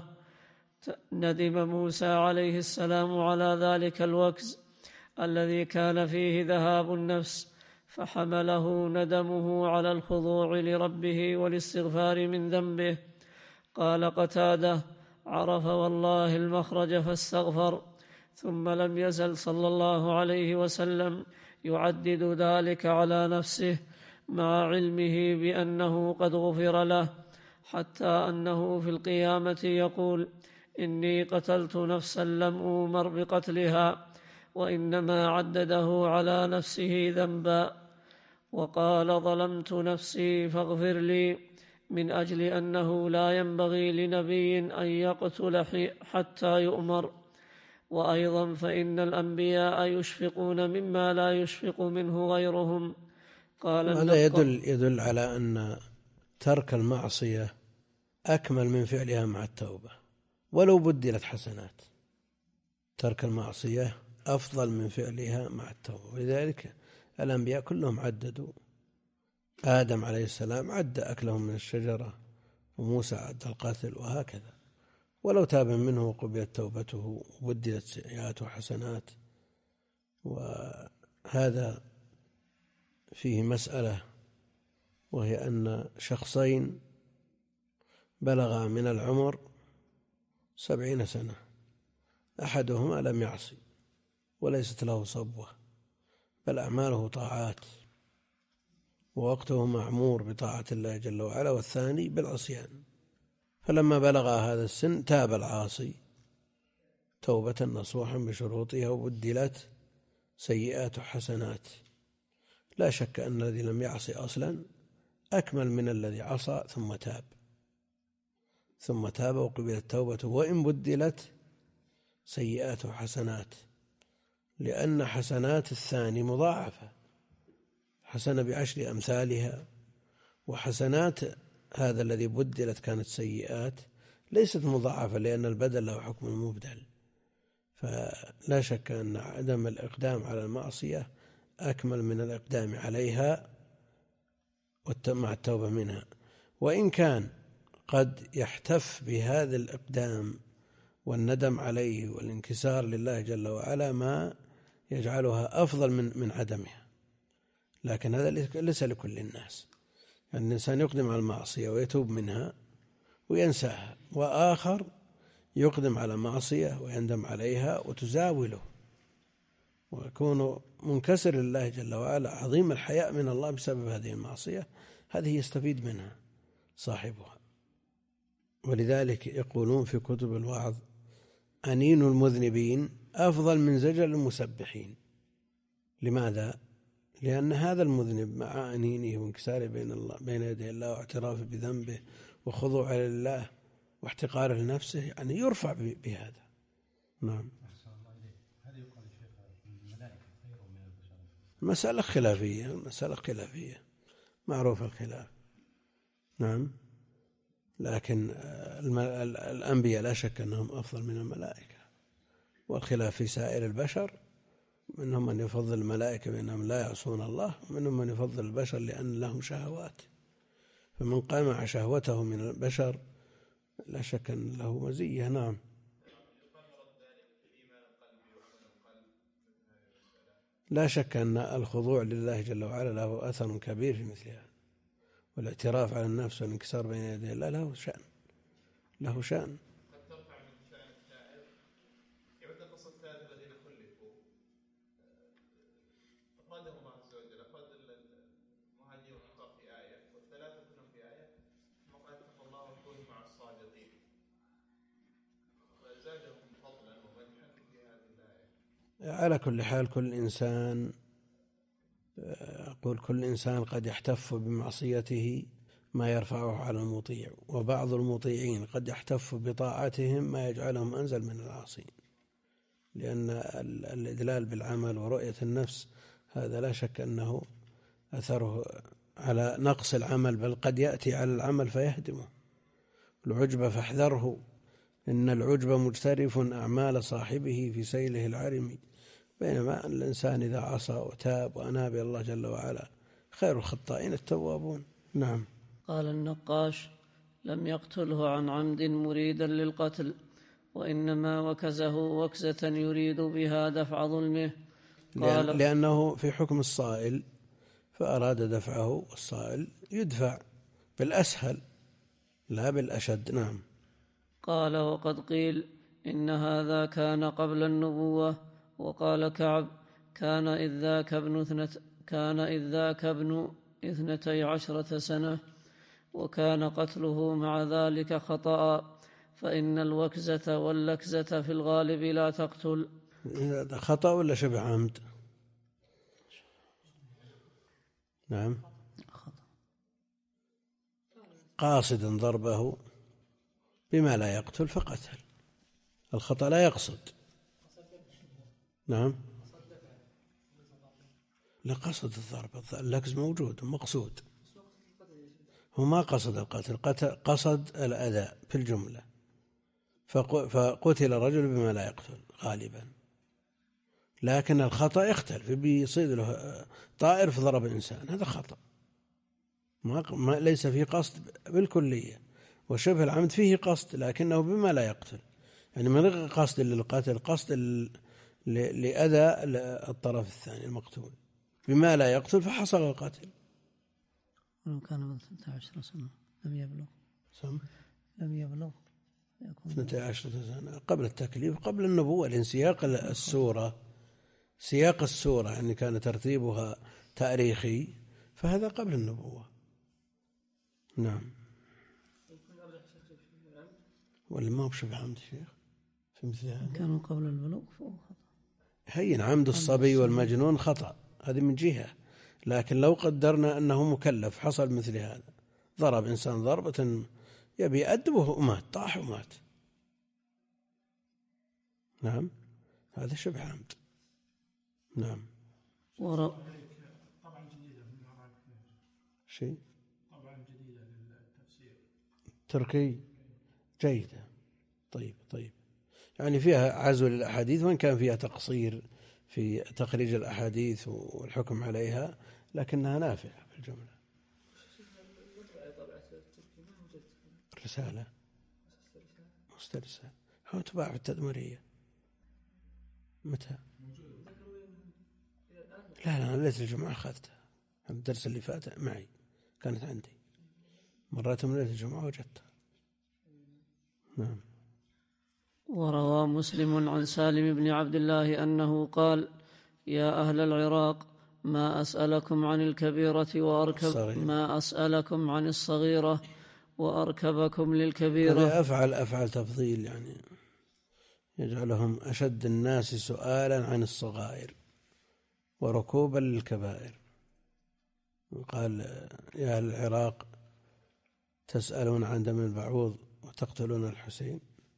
ندم موسى عليه السلام على ذلك الوكز الذي كان فيه ذهاب النفس، فحمله ندمه على الخضوع لربه والاستغفار من ذنبه. قال قتادة عرف والله المخرج فاستغفر. ثم لم يزل صلى الله عليه وسلم يعدد ذلك على نفسه مع علمه بأنه قد غفر له، حتى أنه في القيامة يقول إني قتلت نفسا لم أؤمر بقتلها، وإنما عدده على نفسه ذنبا. وقال ظلمت نفسي فاغفر لي، من أجل أنه لا ينبغي لنبي أن يقتل حتى يؤمر. وأيضا فإن الأنبياء يشفقون مما لا يشفق منه غيرهم. قال هذا يدل, يدل على أن ترك المعصية أكمل من فعلها مع التوبة ولو بدلت حسنات. ترك المعصية أفضل من فعلها مع التوبة، ولذلك الأنبياء كلهم عددوا. آدم عليه السلام عد أكلهم من الشجرة، وموسى عد القتل، وهكذا. ولو تاب منه وقبلت توبته وبدلت سيئات وحسنات. وهذا فيه مسألة، وهي أن شخصين بلغا من العمر سبعين سنة، أحدهما لم يعصي وليست له صبوة، بل أعماله طاعات ووقته معمور بطاعة الله جل وعلا، والثاني بالعصيان. فلما بلغ هذا السن تاب العاصي توبة نصوحا بشروطها وبدلت سيئات حسنات. لا شك أن الذي لم يعصي أصلا أكمل من الذي عصى ثم تاب ثم تاب وقبلت توبته، وإن بدلت سيئات حسنات، لأن حسنات الثاني مضاعفة، حسنة بعشر أمثالها. وحسنات هذا الذي بدلت كانت سيئات ليست مضاعفة، لأن البدل له حكم المبدل. فلا شك أن عدم الإقدام على المعصية أكمل من الإقدام عليها مع التوبة منها. وإن كان قد يحتف بهذا الإقدام والندم عليه والانكسار لله جل وعلا ما يجعلها أفضل من من عدمها، لكن هذا ليس لكل الناس. يعني الإنسان يقدم على المعصية ويتوب منها وينساها، وآخر يقدم على معصية ويندم عليها وتزاوله ويكون منكسر لله جل وعلا عظيم الحياء من الله بسبب هذه المعصية. هذه يستفيد منها صاحبها. ولذلك يقولون في كتب الوعظ أنين المذنبين أفضل من زجر المسبحين. لماذا؟ لأن هذا المذنب مع أنينه وانكساره بين الله بين يدي الله واعترافه بذنبه وخضوعه لله واحتقاره لنفسه، يعني يرفع بهذا. نعم. مسألة خلافية، مسألة خلافية معروف الخلاف. نعم. لكن الأنبياء لا شك أنهم أفضل من الملائكة، والخلاف في سائر البشر، منهم من يفضل الملائكة بأنهم لا يعصون الله، ومنهم من يفضل البشر لأن لهم شهوات. فمن قمع شهوته من البشر لا شك أن له مزية. نعم. لا شك أن الخضوع لله جل وعلا له أثر كبير في مثل هذا، والاعتراف على النفس والانكسار بين يدي الله له شأن له شأن. قد ترفع من شأن التائب. يعد القصة الثالثة الذين خلفوا أفادهم الله عز وجل، أفاد المهاجرين والأنصار في آية، والثلاثة كلهم في آية، ثم قال اتقوا الله وكونوا مع الصادقين، فزادهم فضلا ومدحا في هذه الآية. على كل حال كل إنسان أقول كل إنسان قد يحتف بمعصيته ما يرفعه على المطيع، وبعض المطيعين قد يحتف بطاعتهم ما يجعلهم أنزل من العاصين، لأن الإدلال بالعمل ورؤية النفس هذا لا شك أنه أثره على نقص العمل، بل قد يأتي على العمل فيهدمه. العجب فاحذره، إن العجب مجترف أعمال صاحبه في سيله العرم، بينما الإنسان إذا عصى وتاب وأناب إلى الله جل وعلا خير الخطائين التوابون. نعم. قال النقاش: لم يقتله عن عمد مريدا للقتل، وإنما وكزه وكزة يريد بها دفع ظلمه. قال لأنه في حكم الصائل فأراد دفعه، والصائل يدفع بالأسهل لا بالأشد. نعم. قال: وقد قيل إن هذا كان قبل النبوة. وقال كعب: كان إذ ذاك ابن اثنت كان إذ ذاك ابن اثنتي عشرة سنة، وكان قتله مع ذلك خطأ، فإن الوكزة واللكزة في الغالب لا تقتل. خطأ ولا شبه عمد؟ نعم. قاصدا ضربه بما لا يقتل فقتل. الخطأ لا يقصد. نعم. لا قصد الضرب، اللكز موجود مقصود، هو ما قصد القتل، قصد الأذى في الجملة، فقتل رجل بما لا يقتل غالبا. لكن الخطأ يختلف، بيصيد له طائر فضرب إنسان، هذا خطأ ما ليس فيه قصد بالكلية، وشبه العمد فيه قصد لكنه بما لا يقتل، يعني من غير قصد للقتل، قصد لأذى الطرف الثاني المقتول بما لا يقتل فحصل القتل. ولو كان من اثنتي عشرة سنة لم يبلغ سم لم يبلغ اثنتي عشرة سنة قبل التكليف قبل النبوة، لأن سياق السورة سياق السورة يعني كان ترتيبها تاريخي، فهذا قبل النبوة. نعم. ولا ما هو بشبه عمد شيخ في مثل هذا؟ كانوا قبل البلوغ فهو خطأ. هين عمد الصبي والمجنون خطأ، هذه من جهة، لكن لو قدرنا أنه مكلف حصل مثل هذا، ضرب إنسان ضربة يبي يأدبه ومات، طاح ومات، نعم هذا شبه عمد. نعم. طبعا جديدة شيء طبعا جديدة للتفسير تركي جيدة. طيب طيب يعني فيها عزو للأحاديث، وإن كان فيها تقصير في تخريج الأحاديث والحكم عليها، لكنها نافعة في الجملة. رسالة مسترسل هو تباع في التدمرية. متى؟ لا لا أنا ليلة الجمعة أخذتها، الدرس اللي فات معي كانت عندي، مرات من ليلة الجمعة وجدتها. نعم. وروى مسلم عن سالم بن عبد الله أنه قال: يا أهل العراق، ما أسألكم عن الكبيرة وأركب ما أسألكم عن الصغيرة وأركبكم للكبيرة. هذا أفعل أفعل تفضيل، يعني يجعلهم أشد الناس سؤالا عن الصغائر وركوبا للكبائر. قال: يا أهل العراق، تسألون عن دم البعوض وتقتلون الحسين.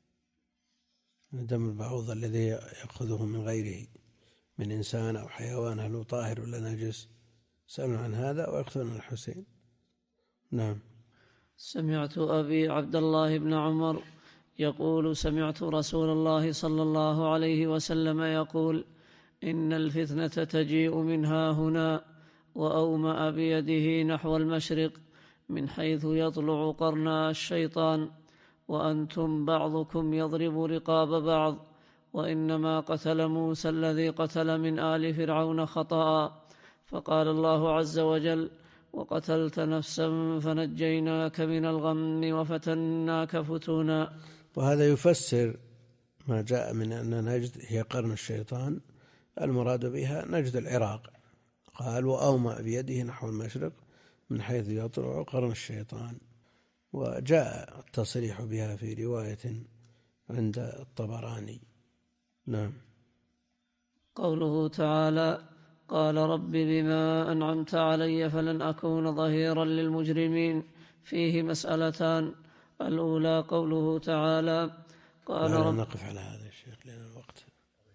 دم البعوض الذي يأخذه من غيره من إنسان أو حيوان، هل هو طاهر ولا نجس؟ سألوا عن هذا ويقتلون الحسين. نعم. سمعت أبي عبد الله بن عمر يقول: سمعت رسول الله صلى الله عليه وسلم يقول: إن الفتنة تجيء من ها هنا، وأومأ بيده نحو المشرق، من حيث يطلع قرن الشيطان، وأنتم بعضكم يضرب رقاب بعض، وإنما قتل موسى الذي قتل من آل فرعون خطأ. فقال الله عز وجل: وقتلت نفسا فنجيناك من الغم وفتناك فتونا. وهذا يفسر ما جاء من أن نجد هي قرن الشيطان، المراد بها نجد العراق. قال: وأومأ بيده نحو المشرق من حيث يطلع قرن الشيطان. وجاء التصريح بها في رواية عند الطبراني. نعم. قوله تعالى: قال رب بما أنعمت علي فلن أكون ظهيرا للمجرمين، فيه مسألتان. الأولى قوله تعالى: قال رب. نقف على هذا الشيخ لأن الوقت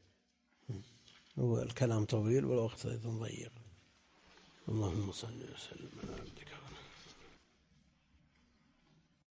هو الكلام طويل والوقت أيضا ضيق. اللهم صل وسلم على عبدك